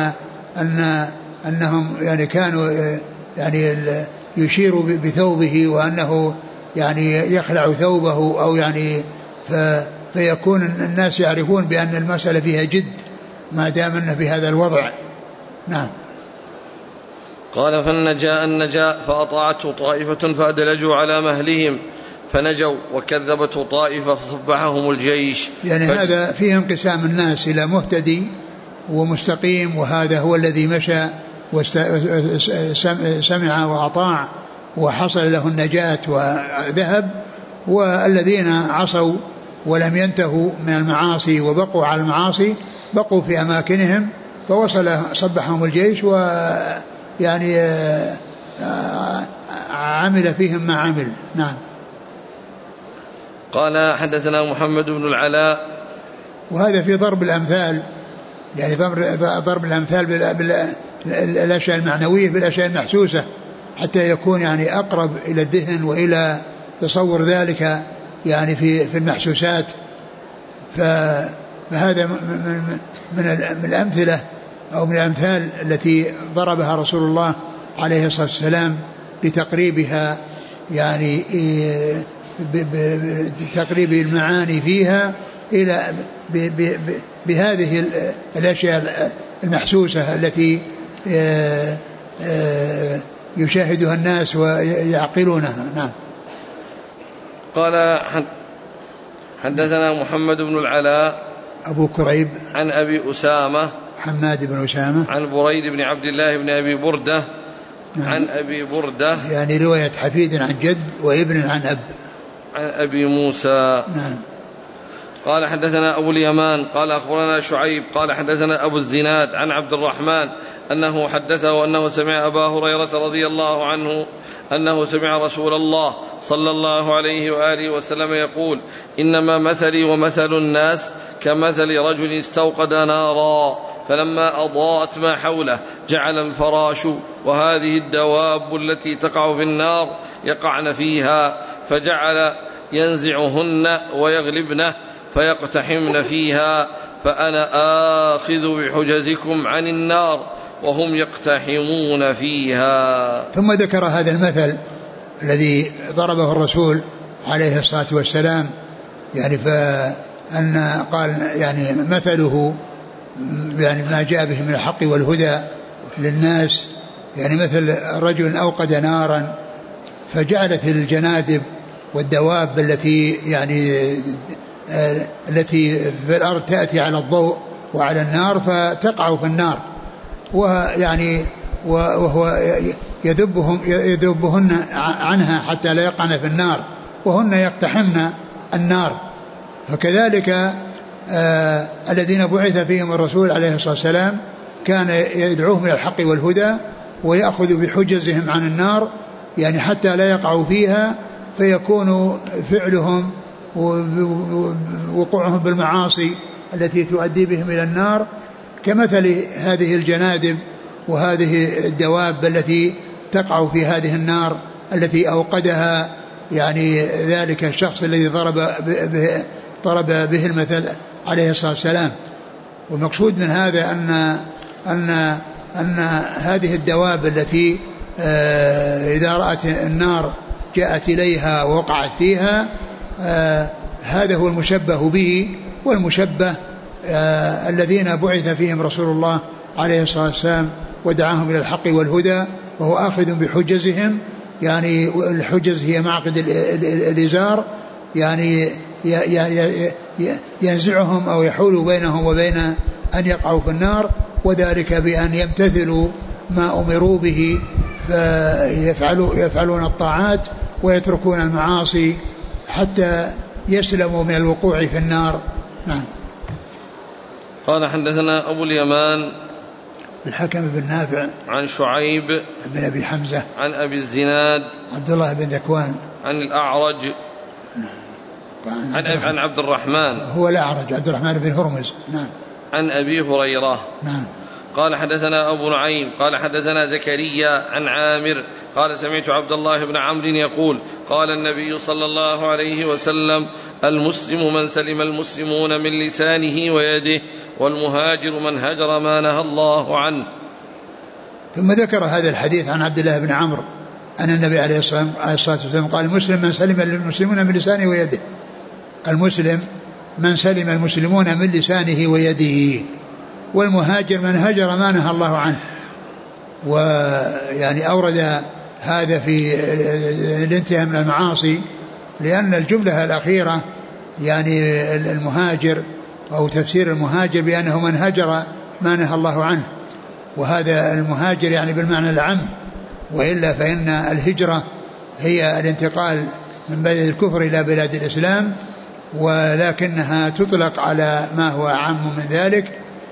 أنهم يعني كانوا يعني يشير بثوبه وأنه يعني يخلع ثوبه أو يعني فيكون الناس يعرفون بأن المسألة فيها جد ما دام أنه في هذا الوضع. نعم. قال فالنجاء فأطاعته طائفة فأدلجوا على مهلهم فنجوا وكذبته طائفة فصبحهم الجيش. يعني هذا فيه انقسام الناس إلى مهتدي ومستقيم، وهذا هو الذي مشى وسمع وأطاع وحصل له النجاة وذهب، والذين عصوا ولم ينتهوا من المعاصي وبقوا على المعاصي بقوا في أماكنهم، صبحهم الجيش ويعني عمل فيهم ما عمل. نعم. قال حدثنا محمد بن العلاء. وهذا في ضرب الأمثال، يعني ضرب الأمثال بالأشياء المعنوية بالأشياء المحسوسة حتى يكون يعني أقرب إلى الذهن وإلى تصور ذلك يعني في المحسوسات. فهذا من الأمثلة أو من الأمثال التي ضربها رسول الله عليه الصلاة والسلام لتقريبها، يعني بتقريب المعاني فيها إلى بهذه الأشياء المحسوسة التي يشاهدها الناس ويعقلونها. نعم. قال حدثنا محمد بن العلاء أبو كريب عن أبي أسامة حماد بن أسامة عن بريد بن عبد الله بن أبي بردة. نعم. عن أبي بردة يعني رواية حفيد عن جد وابن عن أب عن أبي موسى. نعم. قال حدثنا أبو اليمان قال أخبرنا شعيب قال حدثنا أبو الزناد عن عبد الرحمن أنه حدثه أنه سمع أبا هريرة رضي الله عنه أنه سمع رسول الله صلى الله عليه وآله وسلم يقول: إنما مثلي ومثل الناس كمثل رجل استوقد نارا فلما أضاءت ما حوله جعل الفراش وهذه الدواب التي تقع في النار يقعن فيها فجعل ينزعهن ويغلبنه فيقتحمن فيها فأنا آخذ بحجزكم عن النار وهم يقتحمون فيها. ثم ذكر هذا المثل الذي ضربه الرسول عليه الصلاة والسلام، يعني فأن قال يعني مثله يعني ما جاء به من الحق والهدى للناس، يعني مثل رجل أوقد نارا فجعلت الجنادب والدواب التي يعني التي في الأرض تأتي على الضوء وعلى النار فتقع في النار، ويعني وهو يذبهن عنها حتى لا يقعن في النار وهن يقتحمن النار. فكذلك الذين بعث فيهم الرسول عليه الصلاة والسلام كان يدعوهم إلى الحق والهدى ويأخذ بحجزهم عن النار، يعني حتى لا يقعوا فيها فيكون فعلهم ووقوعهم بالمعاصي التي تؤدي بهم إلى النار كمثل هذه الجنادب وهذه الدواب التي تقع في هذه النار التي أوقدها يعني ذلك الشخص الذي ضرب به المثل عليه الصلاة والسلام. والمقصود من هذا أن هذه الدواب التي إذا رأت النار جاءت إليها ووقعت فيها، هذا هو المشبه به، والمشبه الذين بعث فيهم رسول الله عليه الصلاة والسلام ودعاهم إلى الحق والهدى وهو آخذ بحجزهم، يعني الحجز هي معقد الإزار، يعني ينزعهم أو يحول بينهم وبين أن يقعوا في النار، وذلك بأن يمتثلوا ما أمروا به فيفعلون الطاعات ويتركون المعاصي حتى يسلموا من الوقوع في النار. نعم. قال حدثنا أبو اليمان الحكم بن نافع عن شعيب بن أبي حمزة عن أبي الزناد عبد الله بن ذكوان عن الأعرج عن عبد الرحمن هو الأعرج عبد الرحمن بن هرمز. نعم. عن أبي هريرة. نعم. قال حدثنا أبو نعيم قال حدثنا زكريا عن عامر قال سمعت عبد الله بن عمرو يقول: قال النبي صلى الله عليه وسلم: المسلم من سلم المسلمون من لسانه ويده، والمهاجر من هجر ما نهى الله عنه. ثم ذكر هذا الحديث عن عبد الله بن عمرو أن النبي عليه الصلاة والسلام قال: المسلم من سلم المسلمون من لسانه ويده. المسلم من سلم المسلمون من لسانه ويده، والمهاجر من هجر ما نهى الله عنه. ويعني أورد هذا في الانتهاء من المعاصي، لأن الجملة الأخيرة يعني المهاجر أو تفسير المهاجر بأنه من هجر ما نهى الله عنه، وهذا المهاجر يعني بالمعنى العام، وإلا فإن الهجرة هي الانتقال من بلد الكفر إلى بلاد الإسلام، ولكنها تطلق على ما هو أعم من ذلك،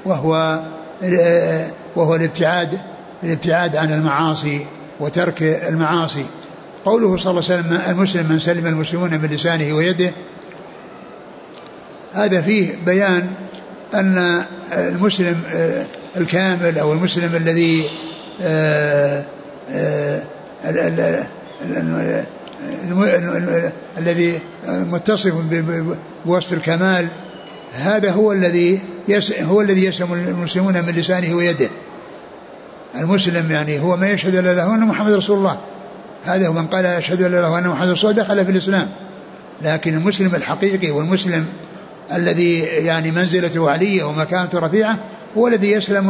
وهو الابتعاد عن المعاصي وترك المعاصي. قوله صلى الله عليه وسلم المسلم من سلم المسلمون من لسانه ويده، هذا فيه بيان أن المسلم الكامل أو المسلم الذي متصف بوصف الكمال، هذا هو الذي يسلم المسلمون من لسانه ويده. المسلم يعني هو ما يشهد له أن محمد رسول الله، هذا هو من قال يشهد له أن محمد رسول الله دخل في الإسلام. لكن المسلم الحقيقي والمسلم الذي يعني منزلته عالية ومكانته رفيعة هو الذي يسلم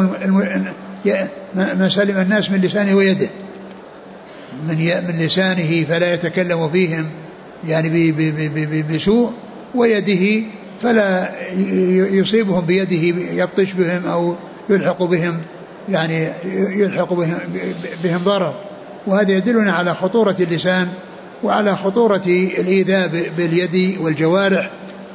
من سلم الناس من لسانه ويده، من لسانه فلا يتكلم فيهم يعني بسوء، ويده فلا يصيبهم بيده يبطش بهم أو يلحق بهم ضرر. وهذا يدلنا على خطورة اللسان وعلى خطورة الإيذاء باليد والجوارح.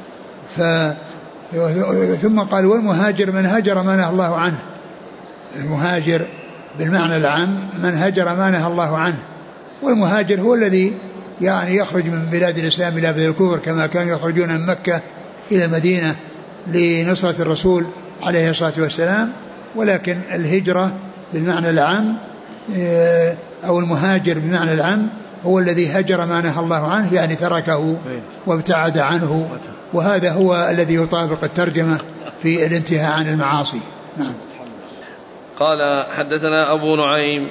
ثم قال والمهاجر من هجر ما نهى الله عنه. المهاجر بالمعنى العام من هجر ما نهى الله عنه، والمهاجر هو الذي يعني يخرج من بلاد الإسلام إلى بلاد الكفر، كما كانوا يخرجون من مكة إلى المدينة لنصرة الرسول عليه الصلاة والسلام. ولكن الهجرة بالمعنى العام أو المهاجر بالمعنى العام هو الذي هجر ما نهى الله عنه، يعني تركه وابتعد عنه، وهذا هو الذي يطابق الترجمة في الانتهاء عن المعاصي. نعم. قال حدثنا أبو نعيم.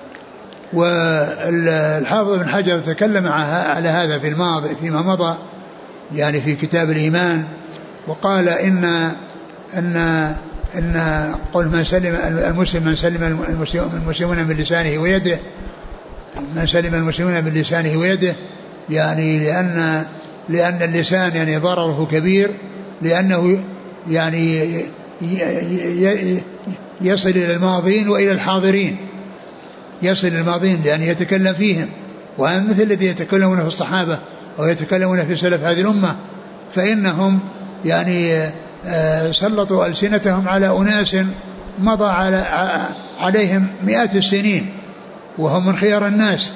والحافظ بن حجر تكلم على هذا في الماضي فيما مضى يعني في كتاب الإيمان، وقال إن قل من سلم المسلم من سلم المسلمون من لسانه ويده، من سلم المسلمون من لسانه ويده، يعني لأن اللسان يعني ضرره كبير، لأنه يعني يصل إلى الماضين وإلى الحاضرين، يصل إلى الماضين لأن يتكلم فيهم، وهم مثل الذي يتكلمون في الصحابة أو يتكلمون في سلف هذه الأمة، فإنهم يعني سلطوا ألسنتهم على أناس مضى عليهم مئات السنين وهم من خيار الناس.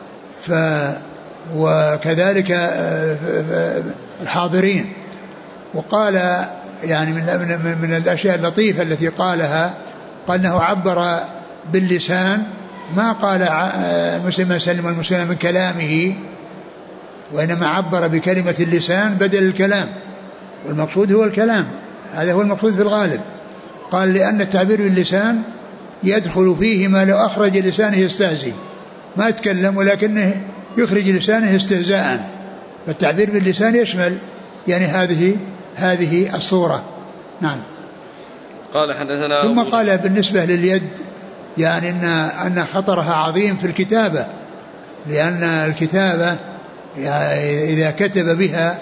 وكذلك الحاضرين. وقال يعني من الأشياء اللطيفة التي قالها، قال أنه عبر باللسان، ما قال المسلم سلم المسلم من كلامه، وإنما عبر بكلمة اللسان بدل الكلام، والمقصود هو الكلام، هذا هو المقصود في الغالب. قال لأن التعبير باللسان يدخل فيه ما لو أخرج لسانه يستهزئ، ما يتكلم ولكنه يخرج لسانه استهزاء، فالتعبير باللسان يشمل يعني هذه الصورة. نعم. قال حدثنا ثم قال بالنسبة لليد يعني أن خطرها عظيم في الكتابة، لأن الكتابة يعني إذا كتب بها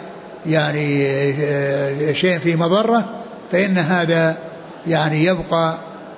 يعني شيء في مضرة فإن هذا يعني يبقى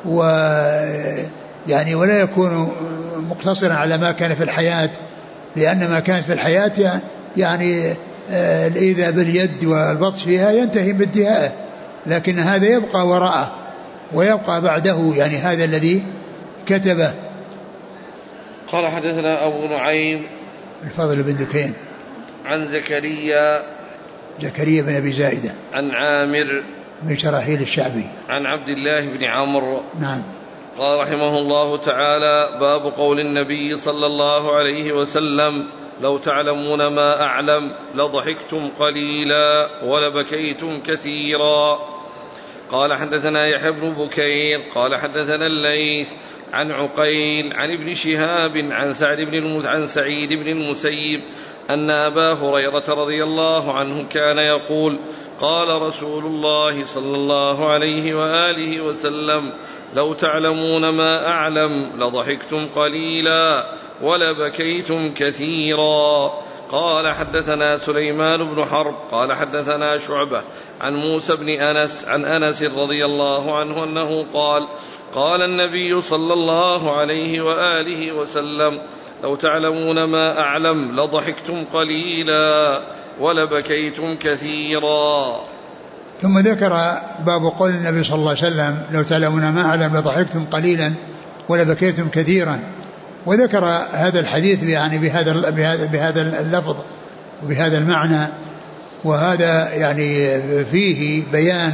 يعني ولا يكون مقتصرا على ما كان في الحياة، لأن ما كانت في الحياة يعني الإيذاء باليد والبطش فيها ينتهي بانتهائه، لكن هذا يبقى وراءه ويبقى بعده، يعني هذا الذي كتبه. قال حدثنا أبو نعيم الفضل بن دكين عن زكريا بن أبي زائدة عن عامر بن شراحيل الشعبي عن عبد الله بن عمرو. نعم. قال رحمه الله تعالى: باب قول النبي صلى الله عليه وسلم: لو تعلمون ما أعلم لضحكتم قليلا ولبكيتم كثيرا. قال حدثنا يحيى بن بكير قال حدثنا الليث عن عقيل عن ابن شهاب عن سعيد بن المسيب أن أبا هريرة رضي الله عنه كان يقول: قال رسول الله صلى الله عليه وآله وسلم: لو تعلمون ما أعلم لضحكتم قليلا ولبكيتم كثيرا. قال حدثنا سليمان بن حرب قال حدثنا شعبة عن موسى بن أنس عن أنس رضي الله عنه أنه قال: قال النبي صلى الله عليه وآله وسلم: لو تعلمون ما أعلم لضحكتم قليلا ولبكيتم كثيرا. ثم ذكر باب قول النبي صلى الله عليه وسلم لو تعلمون ما أعلم لضحكتم قليلا ولبكيتم كثيرا، وذكر هذا الحديث يعني بهذا اللفظ وبهذا المعنى. وهذا يعني فيه بيان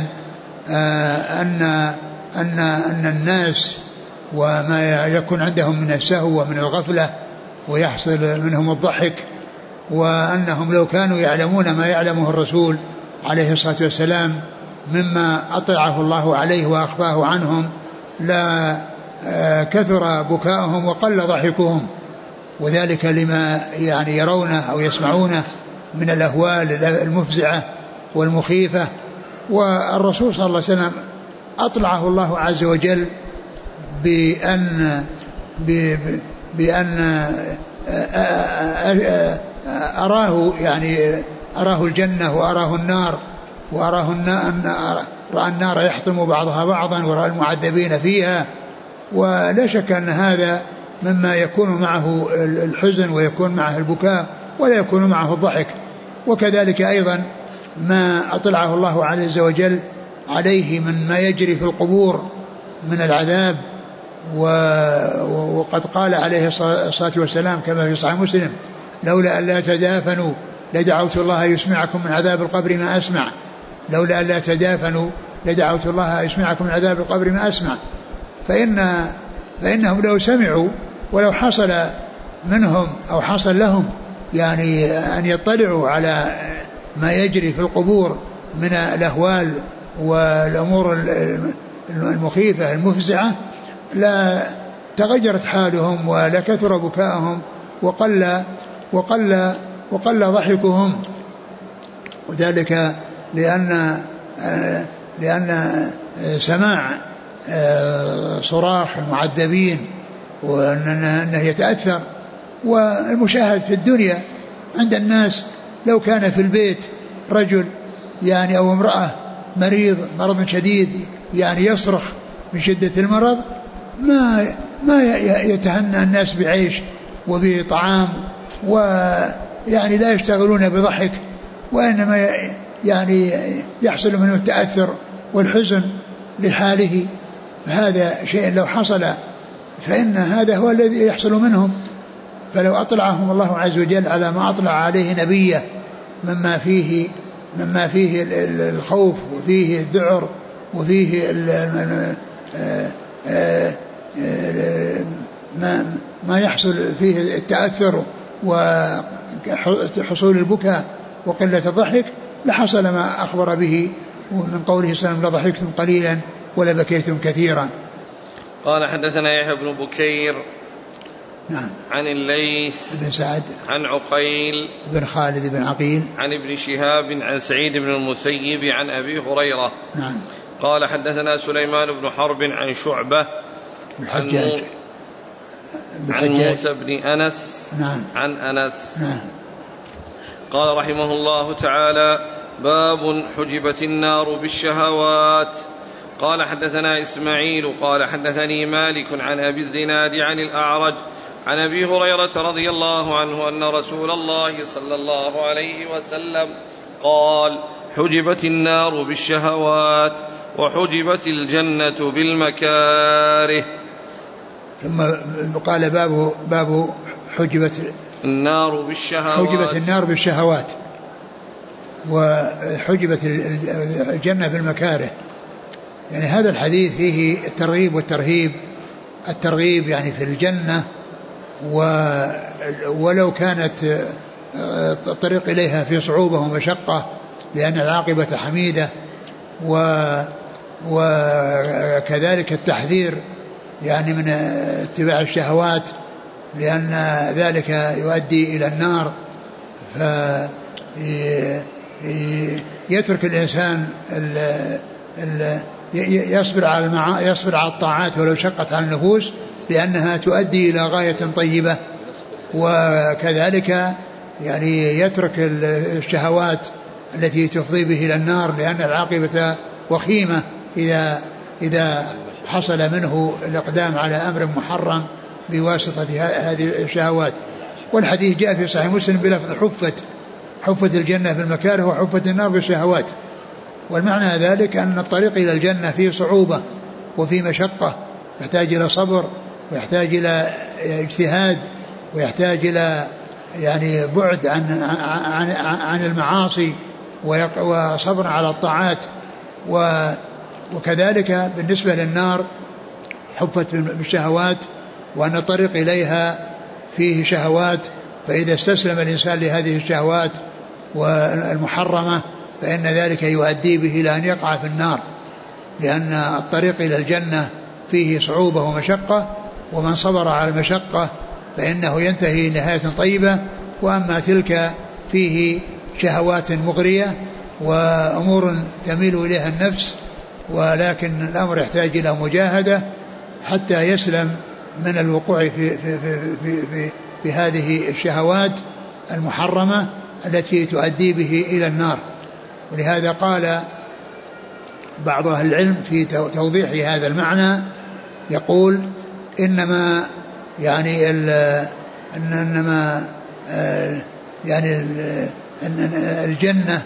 أن الناس وما يكون عندهم من السهو ومن الغفلة ويحصل منهم الضحك، وأنهم لو كانوا يعلمون ما يعلمه الرسول عليه الصلاة والسلام مما أطلعه الله عليه وأخفاه عنهم لا كثر بكاؤهم وقل ضحكهم، وذلك لما يعني يرونه أو يسمعونه من الأهوال المفزعة والمخيفة. والرسول صلى الله عليه وسلم أطلعه الله عز وجل بأن أراه الجنة وأراه النار، رأى النار يحطم بعضها بعضا ورأى المعذبين فيها. ولا شك أن هذا مما يكون معه الحزن ويكون معه البكاء ولا يكون معه الضحك. وكذلك أيضا ما أطلعه الله عز وجل عليه من ما يجري في القبور من العذاب. وقد قال عليه الصلاة والسلام كما في صحيح مسلم لولا أن لا تدافنوا لدعوت الله يسمعكم من عذاب القبر ما أسمع، لولا أن لا تدافنوا لدعوت الله يسمعكم من عذاب القبر ما أسمع. فإنهم لو سمعوا ولو حصل منهم أو حصل لهم يعني أن يطلعوا على ما يجري في القبور من الأهوال والأمور المخيفة المفزعة لا تغيرت حالهم ولا كثر بكاءهم وقل ضحكهم. وذلك لأن سماع صراخ المعذبين وأنه يتأثر. والمشاهد في الدنيا عند الناس لو كان في البيت رجل يعني أو امرأة مرض شديد يعني يصرخ من شدة المرض ما يتهنى الناس بعيش وبطعام ويعني لا يشتغلون بضحك، وإنما يعني يحصل منه التأثر والحزن لحاله. فهذا شيء لو حصل فإن هذا هو الذي يحصل منهم. فلو أطلعهم الله عز وجل على ما أطلع عليه نبيه مما فيه الخوف وفيه الذعر وفيه ما يحصل فيه التأثر وحصول البكاء وقلة الضحك لحصل ما أخبر به من قوله صلى الله عليه وسلم لضحكتم قليلا ولبكيتم كثيرا. قال حدثنا يحيى بن بكير نعم عن الليث بن سعد عن عقيل بن خالد بن عقيل عن ابن شهاب عن سعيد بن المسيب عن أبي هريرة نعم قال حدثنا سليمان بن حرب عن شعبة عن موسى بن أنس نعم عن أنس نعم قال رحمه الله تعالى باب حجبت النار بالشهوات. قال حدثنا إسماعيل قال حدثني مالك عن أبي الزناد عن الأعرج عن أبي هريرة رضي الله عنه أن رسول الله صلى الله عليه وسلم قال حجبت النار بالشهوات وحجبت الجنة بالمكاره. ثم قال باب حجبت النار بالشهوات، حجبت النار بالشهوات وحجبت الجنة بالمكاره. يعني هذا الحديث فيه الترغيب والترهيب. الترغيب يعني في الجنة ولو كانت الطريق إليها في صعوبة ومشقة لأن العاقبة حميدة، وكذلك التحذير يعني من اتباع الشهوات لأن ذلك يؤدي إلى النار. فيترك الإنسان يصبر على الطاعات ولو شقت على النفوس لأنها تؤدي إلى غاية طيبة، وكذلك يعني يترك الشهوات التي تفضي به إلى النار لأن العاقبة وخيمة إذا حصل منه الإقدام على أمر محرم بواسطة هذه الشهوات. والحديث جاء في صحيح مسلم بلفظ حفت الجنة بالمكاره وحفت النار بالشهوات. والمعنى ذلك أن الطريق إلى الجنة فيه صعوبة وفيه مشقة، يحتاج إلى صبر ويحتاج إلى اجتهاد ويحتاج إلى يعني بعد عن المعاصي وصبر على الطاعات. وكذلك بالنسبة للنار حفت بالشهوات، وأن الطريق إليها فيه شهوات، فإذا استسلم الإنسان لهذه الشهوات والمحرمة فإن ذلك يؤدي به إلى أن يقع في النار، لأن الطريق إلى الجنة فيه صعوبة ومشقة، ومن صبر على المشقة فإنه ينتهي نهاية طيبة. وأما تلك فيه شهوات مغرية وأمور تميل إليها النفس، ولكن الأمر يحتاج إلى مجاهدة حتى يسلم من الوقوع في هذه الشهوات المحرمة التي تؤدي به إلى النار. ولهذا قال بعض أهل العلم في توضيح هذا المعنى، يقول إنما يعني الجنة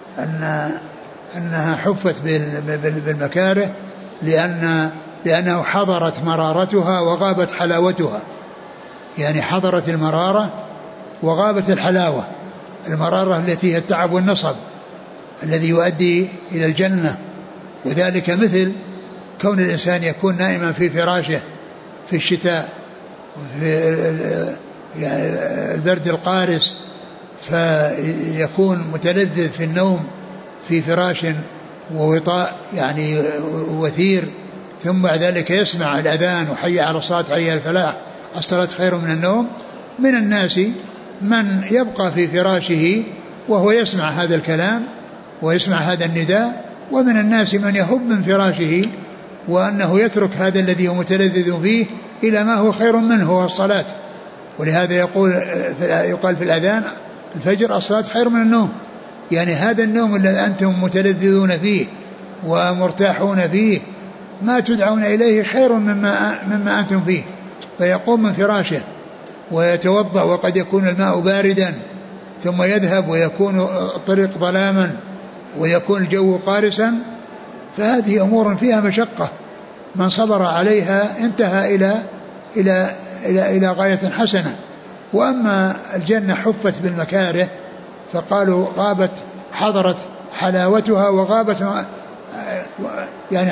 أنها حفت بالمكاره لأنه حضرت مرارتها وغابت حلاوتها، يعني حضرت المرارة وغابت الحلاوة. المرارة التي هي التعب والنصب الذي يؤدي إلى الجنة، وذلك مثل كون الإنسان يكون نائما في فراشه في الشتاء في البرد القارس، فيكون متلذذ في النوم في فراش ووطاء يعني وثير، ثم بعد ذلك يسمع الأذان وحي على الصلاة حي على الفلاح الصلاة خير من النوم. من الناس من يبقى في فراشه وهو يسمع هذا الكلام ويسمع هذا النداء، ومن الناس من يهب من فراشه وأنه يترك هذا الذي هو متلذذ فيه إلى ما هو خير منه هو الصلاة. ولهذا يقال في الأذان الفجر الصلاة خير من النوم، يعني هذا النوم الذي أنتم متلذذون فيه ومرتاحون فيه ما تدعون إليه خير مما أنتم فيه. فيقوم من فراشه ويتوضأ وقد يكون الماء باردا ثم يذهب ويكون الطريق ظلاما ويكون الجو قارسا، فهذه أمور فيها مشقة، من صبر عليها انتهى إلى غاية حسنة. وأما الجنة حفت بالمكاره فقالوا غابت حضرت حلاوتها وغابت يعني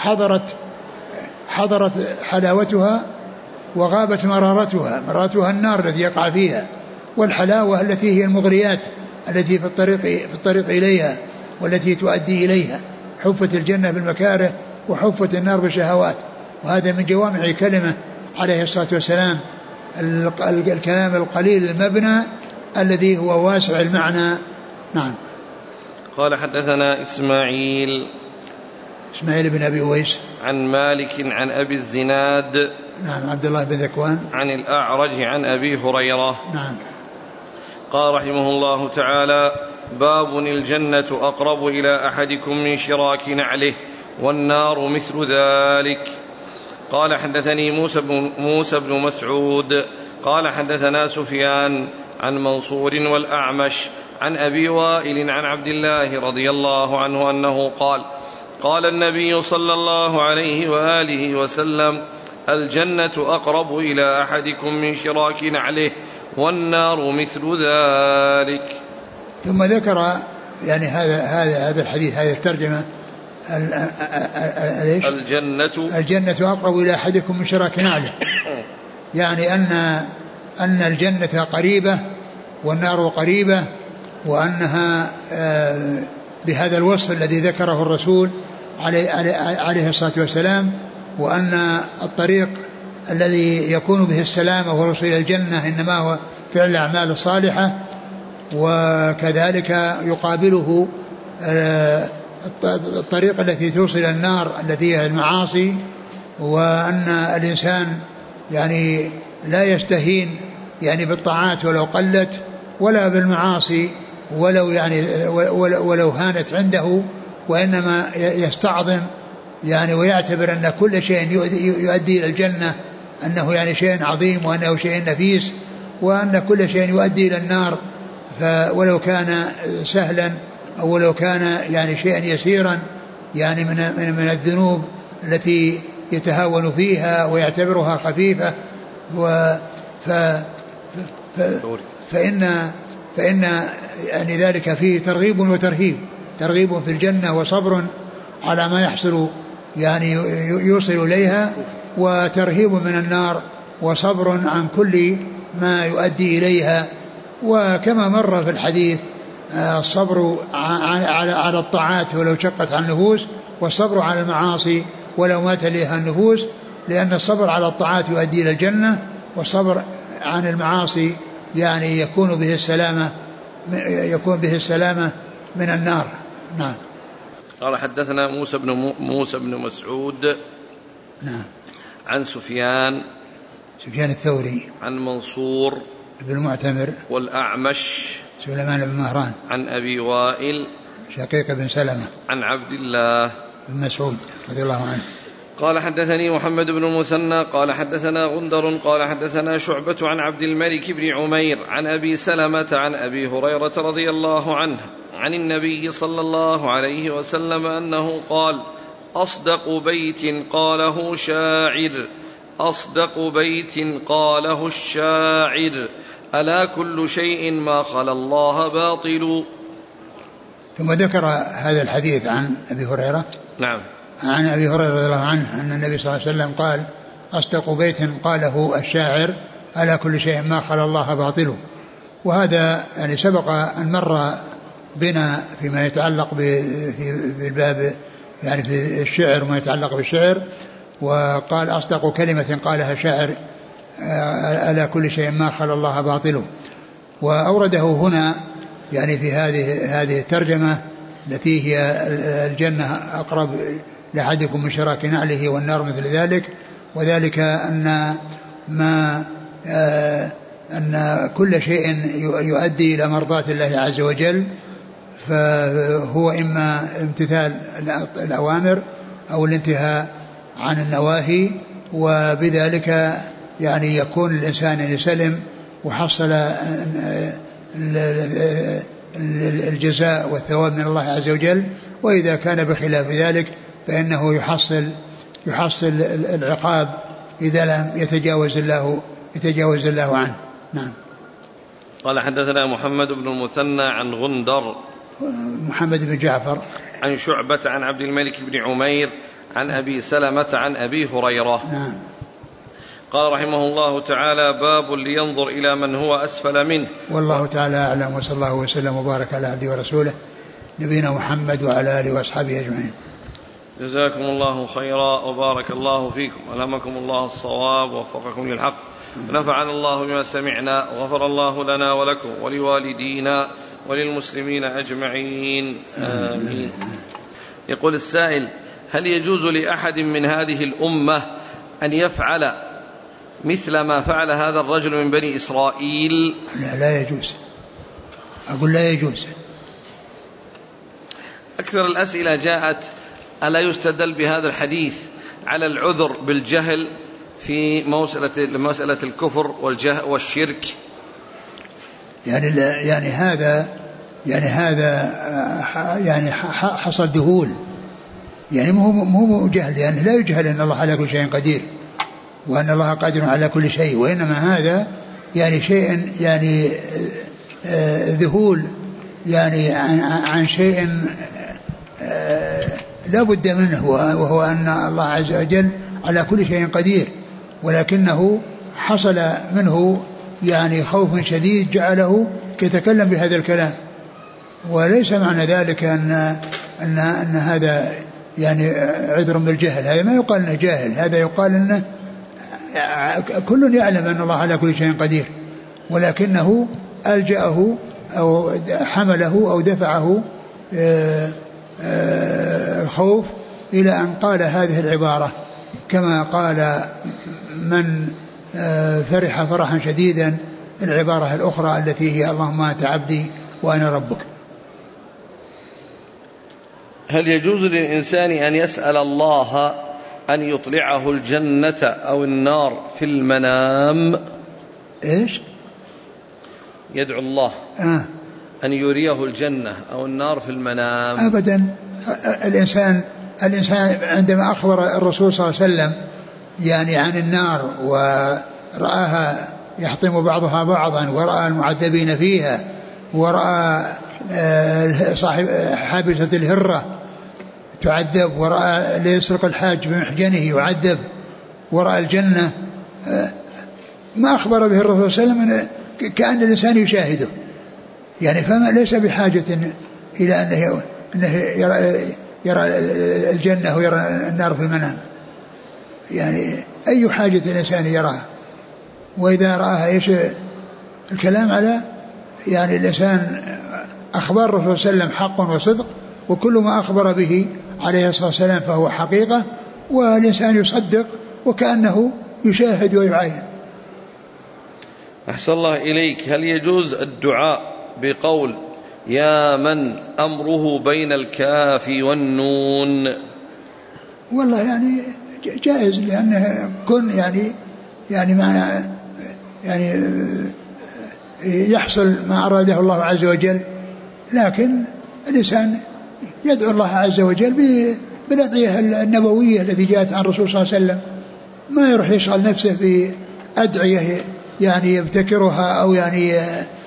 حضرت حلاوتها وغابت مرارتها النار الذي يقع فيها، والحلاوة التي هي المغريات التي في الطريق إليها والتي تؤدي إليها. حفت الجنة بالمكاره وحفت النار بالشهوات. وهذا من جوامع كلمة عليه الصلاة والسلام، الكلام القليل المبنى الذي هو واسع المعنى. نعم. قال حدثنا إسماعيل بن أبي أويس عن مالك عن أبي الزناد نعم عبد الله بن ذكوان عن الأعرج عن أبي هريرة نعم. قال رحمه الله تعالى: باب الجنة أقرب إلى أحدكم من شراك نعله والنار مثل ذلك. قال حدثني موسى بن مسعود قال حدثنا سفيان عن منصور والأعمش عن أبي وائل عن عبد الله رضي الله عنه أنه قال: قال النبي صلى الله عليه وآله وسلم: الجنة أقرب إلى أحدكم من شراك نعله والنار مثل ذلك. ثم ذكر يعني هذا الحديث، هذه الترجمة: الجنة أقرب إلى أحدكم من شراك نعله، يعني أن الجنة قريبة والنار قريبة، وأنها بهذا الوصف الذي ذكره الرسول عليه الصلاة والسلام، وأن الطريق الذي يكون به السلامة والوصول إلى الجنة إنما هو فعل الأعمال الصالحة، وكذلك يقابله الطريق التي توصل إلى النار التي هي المعاصي، وأن الإنسان يعني لا يستهين يعني بالطاعات ولو قلت ولا بالمعاصي ولو هانت عنده، وإنما يستعظم يعني ويعتبر أن كل شيء يؤدي إلى الجنة أنه يعني شيء عظيم وأنه شيء نفيس، وأن كل شيء يؤدي إلى النار ولو كان سهلا أو ولو كان يعني شيئا يسيرا يعني من الذنوب التي يتهاون فيها ويعتبرها خفيفة فإن يعني ذلك فيه ترغيب وترهيب، ترغيب في الجنة وصبر على ما يحصل يعني يوصل إليها، وترهيب من النار وصبر عن كل ما يؤدي إليها. وكما مر في الحديث الصبر على الطاعات ولو شقت عن النفوس، والصبر على المعاصي ولو مات لها النفوس، لأن الصبر على الطاعات يؤدي إلى الجنة، والصبر عن المعاصي يعني يكون به السلامة من النار. نعم. قال حدثنا موسى بن مسعود نعم عن سفيان الثوري عن منصور بن المعتمر والأعمش سليمان بن مهران عن أبي وائل شقيق بن سلمة عن عبد الله بن مسعود رضي الله عنه قال حدثني محمد بن المثنى قال حدثنا غندر قال حدثنا شعبة عن عبد الملك بن عمير عن أبي سلمة عن أبي هريرة رضي الله عنه عن النبي صلى الله عليه وسلم أنه قال: أصدق بيت قاله شاعر، أصدق بيت قاله الشاعر، ألا كل شيء ما خلا الله باطل. ثم ذكر هذا الحديث عن أبي هريرة. نعم. عن أبي هريرة رضي الله عنه أن النبي صلى الله عليه وسلم قال: أصدق بيت قاله الشاعر، ألا كل شيء ما خلا الله باطل. وهذا يعني سبق أن مر بنا فيما يتعلق في الباب يعني في الشعر وما يتعلق بالشعر، وقال: أصدق كلمة قالها شاعر ألا كل شيء ما خلا الله باطل. وأورده هنا يعني في هذه الترجمة التي هي الجنة أقرب لأحدكم من شراك نعله والنار مثل ذلك، وذلك أن كل شيء يؤدي إلى مرضاة الله عز وجل فهو إما امتثال الأوامر أو الانتهاء عن النواهي، وبذلك يعني يكون الإنسان يسلم وحصل الجزاء والثواب من الله عز وجل. وإذا كان بخلاف ذلك فإنه يحصل العقاب إذا لم يتجاوز الله عنه. نعم. قال حدثنا محمد بن المثنى عن غندر محمد بن جعفر عن شعبة عن عبد الملك بن عمير عن أبي سلمة عن أبي هريرة. نعم. قال رحمه الله تعالى: باب لينظر إلى من هو أسفل منه. والله تعالى أعلم، وصلى الله وسلم وبارك على عبده ورسوله نبينا محمد وعلى آله وأصحابه أجمعين. جزاكم الله خيرا وبارك الله فيكم، ألهمكم الله الصواب ووفقكم للحق، ونفعنا الله بما سمعنا، وغفر الله لنا ولكم ولوالدينا وللمسلمين أجمعين، آمين. يقول السائل: هل يجوز لأحد من هذه الأمة أن يفعل مثل ما فعل هذا الرجل من بني إسرائيل؟ لا يجوز، أقول لا يجوز. أكثر الأسئلة جاءت: ألا يستدل بهذا الحديث على العذر بالجهل في مسألة الكفر والشرك؟ يعني هذا حصل ذهول، يعني مو جهل، يعني لا يجهل أن الله على كل شيء قدير وأن الله قادر على كل شيء، وإنما هذا يعني شيء يعني ذهول يعني عن شيء لا بد منه، وهو أن الله عز وجل على كل شيء قدير، ولكنه حصل منه يعني خوف شديد جعله يتكلم بهذا الكلام. وليس معنى ذلك أن هذا يعني عذر بالجهل، هذا ما يقال أنه جاهل، هذا يقال أنه كل يعلم أن الله على كل شيء قدير، ولكنه ألجأه أو حمله أو دفعه الخوف إلى أن قال هذه العبارة، كما قال من فرح فرحا شديدا العبارة الأخرى التي هي: اللهم أنت عبدي وأنا ربك. هل يجوز للإنسان أن يسأل الله أن يطلعه الجنة أو النار في المنام؟ إيش؟ يدعو الله أن يريه الجنة أو النار في المنام؟ أبدا. الإنسان عندما أخبر الرسول صلى الله عليه وسلم يعني عن النار ورآها يحطم بعضها بعضا، ورأى المعذبين فيها، ورأى صاحب حابسة الهرة تعذب، ورأى ليسرق الحاج بمحجنه يعذب، ورأى الجنة، ما أخبر به الرسول صلى الله عليه وسلم كأن الإنسان يشاهده يعني، فما ليس بحاجة إلى أنه يرى الجنة ويرى النار في المنام، يعني أي حاجة الإنسان يراها، وإذا رآها إيش الكلام على يعني الإنسان أخبار الرسول صلى الله عليه وسلم حق وصدق، وكل ما أخبر به عليه الصلاة والسلام فهو حقيقة، والإنسان يصدق وكأنه يشاهد ويعاين. أحسن الله إليك. هل يجوز الدعاء بقول يا من أمره بين الكاف والنون؟ والله يعني جائز، لأنه كن يعني معنى يعني يحصل ما أراده الله عز وجل، لكن الإنسان يدعو الله عز وجل بالأدعية النبوية التي جاءت عن الرسول صلى الله عليه وسلم، ما يروح يشغل نفسه بأدعية يعني يبتكرها أو يعني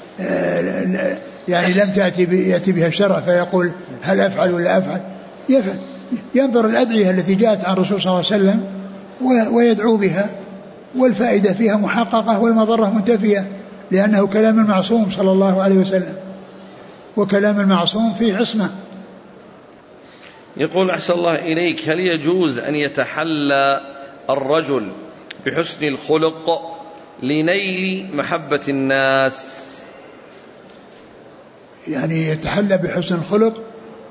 لم يأتي بها الشرع فيقول هل أفعل ولا أفعل. ينظر الأدعية التي جاءت عن الرسول صلى الله عليه وسلم ويدعو بها، والفائدة فيها محققة والمضرة منتفية، لأنه كلام المعصوم صلى الله عليه وسلم، وكلام المعصوم فيه عصمة. يقول أحسن الله إليك، هل يجوز أن يتحلى الرجل بحسن الخلق لنيل محبة الناس؟ يعني يتحلى بحسن الخلق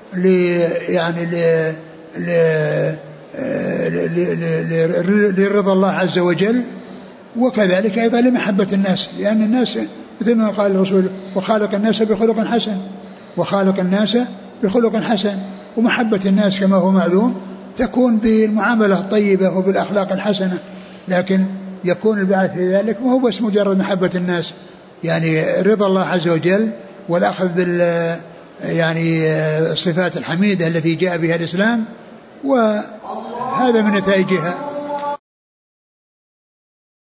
لرضا الله عز وجل، وكذلك أيضا لمحبة الناس، لأن الناس مثل ما قال الرسول وخالق الناس بخلق حسن، وخالق الناس بخلق حسن، ومحبة الناس كما هو معلوم تكون بالمعاملة الطيبة وبالأخلاق الحسنة، لكن يكون البعث في ذلك ما هو بس مجرد محبة الناس، يعني رضا الله عز وجل والأخذ يعني الصفات الحميدة التي جاء بها الإسلام، وهذا من نتائجها.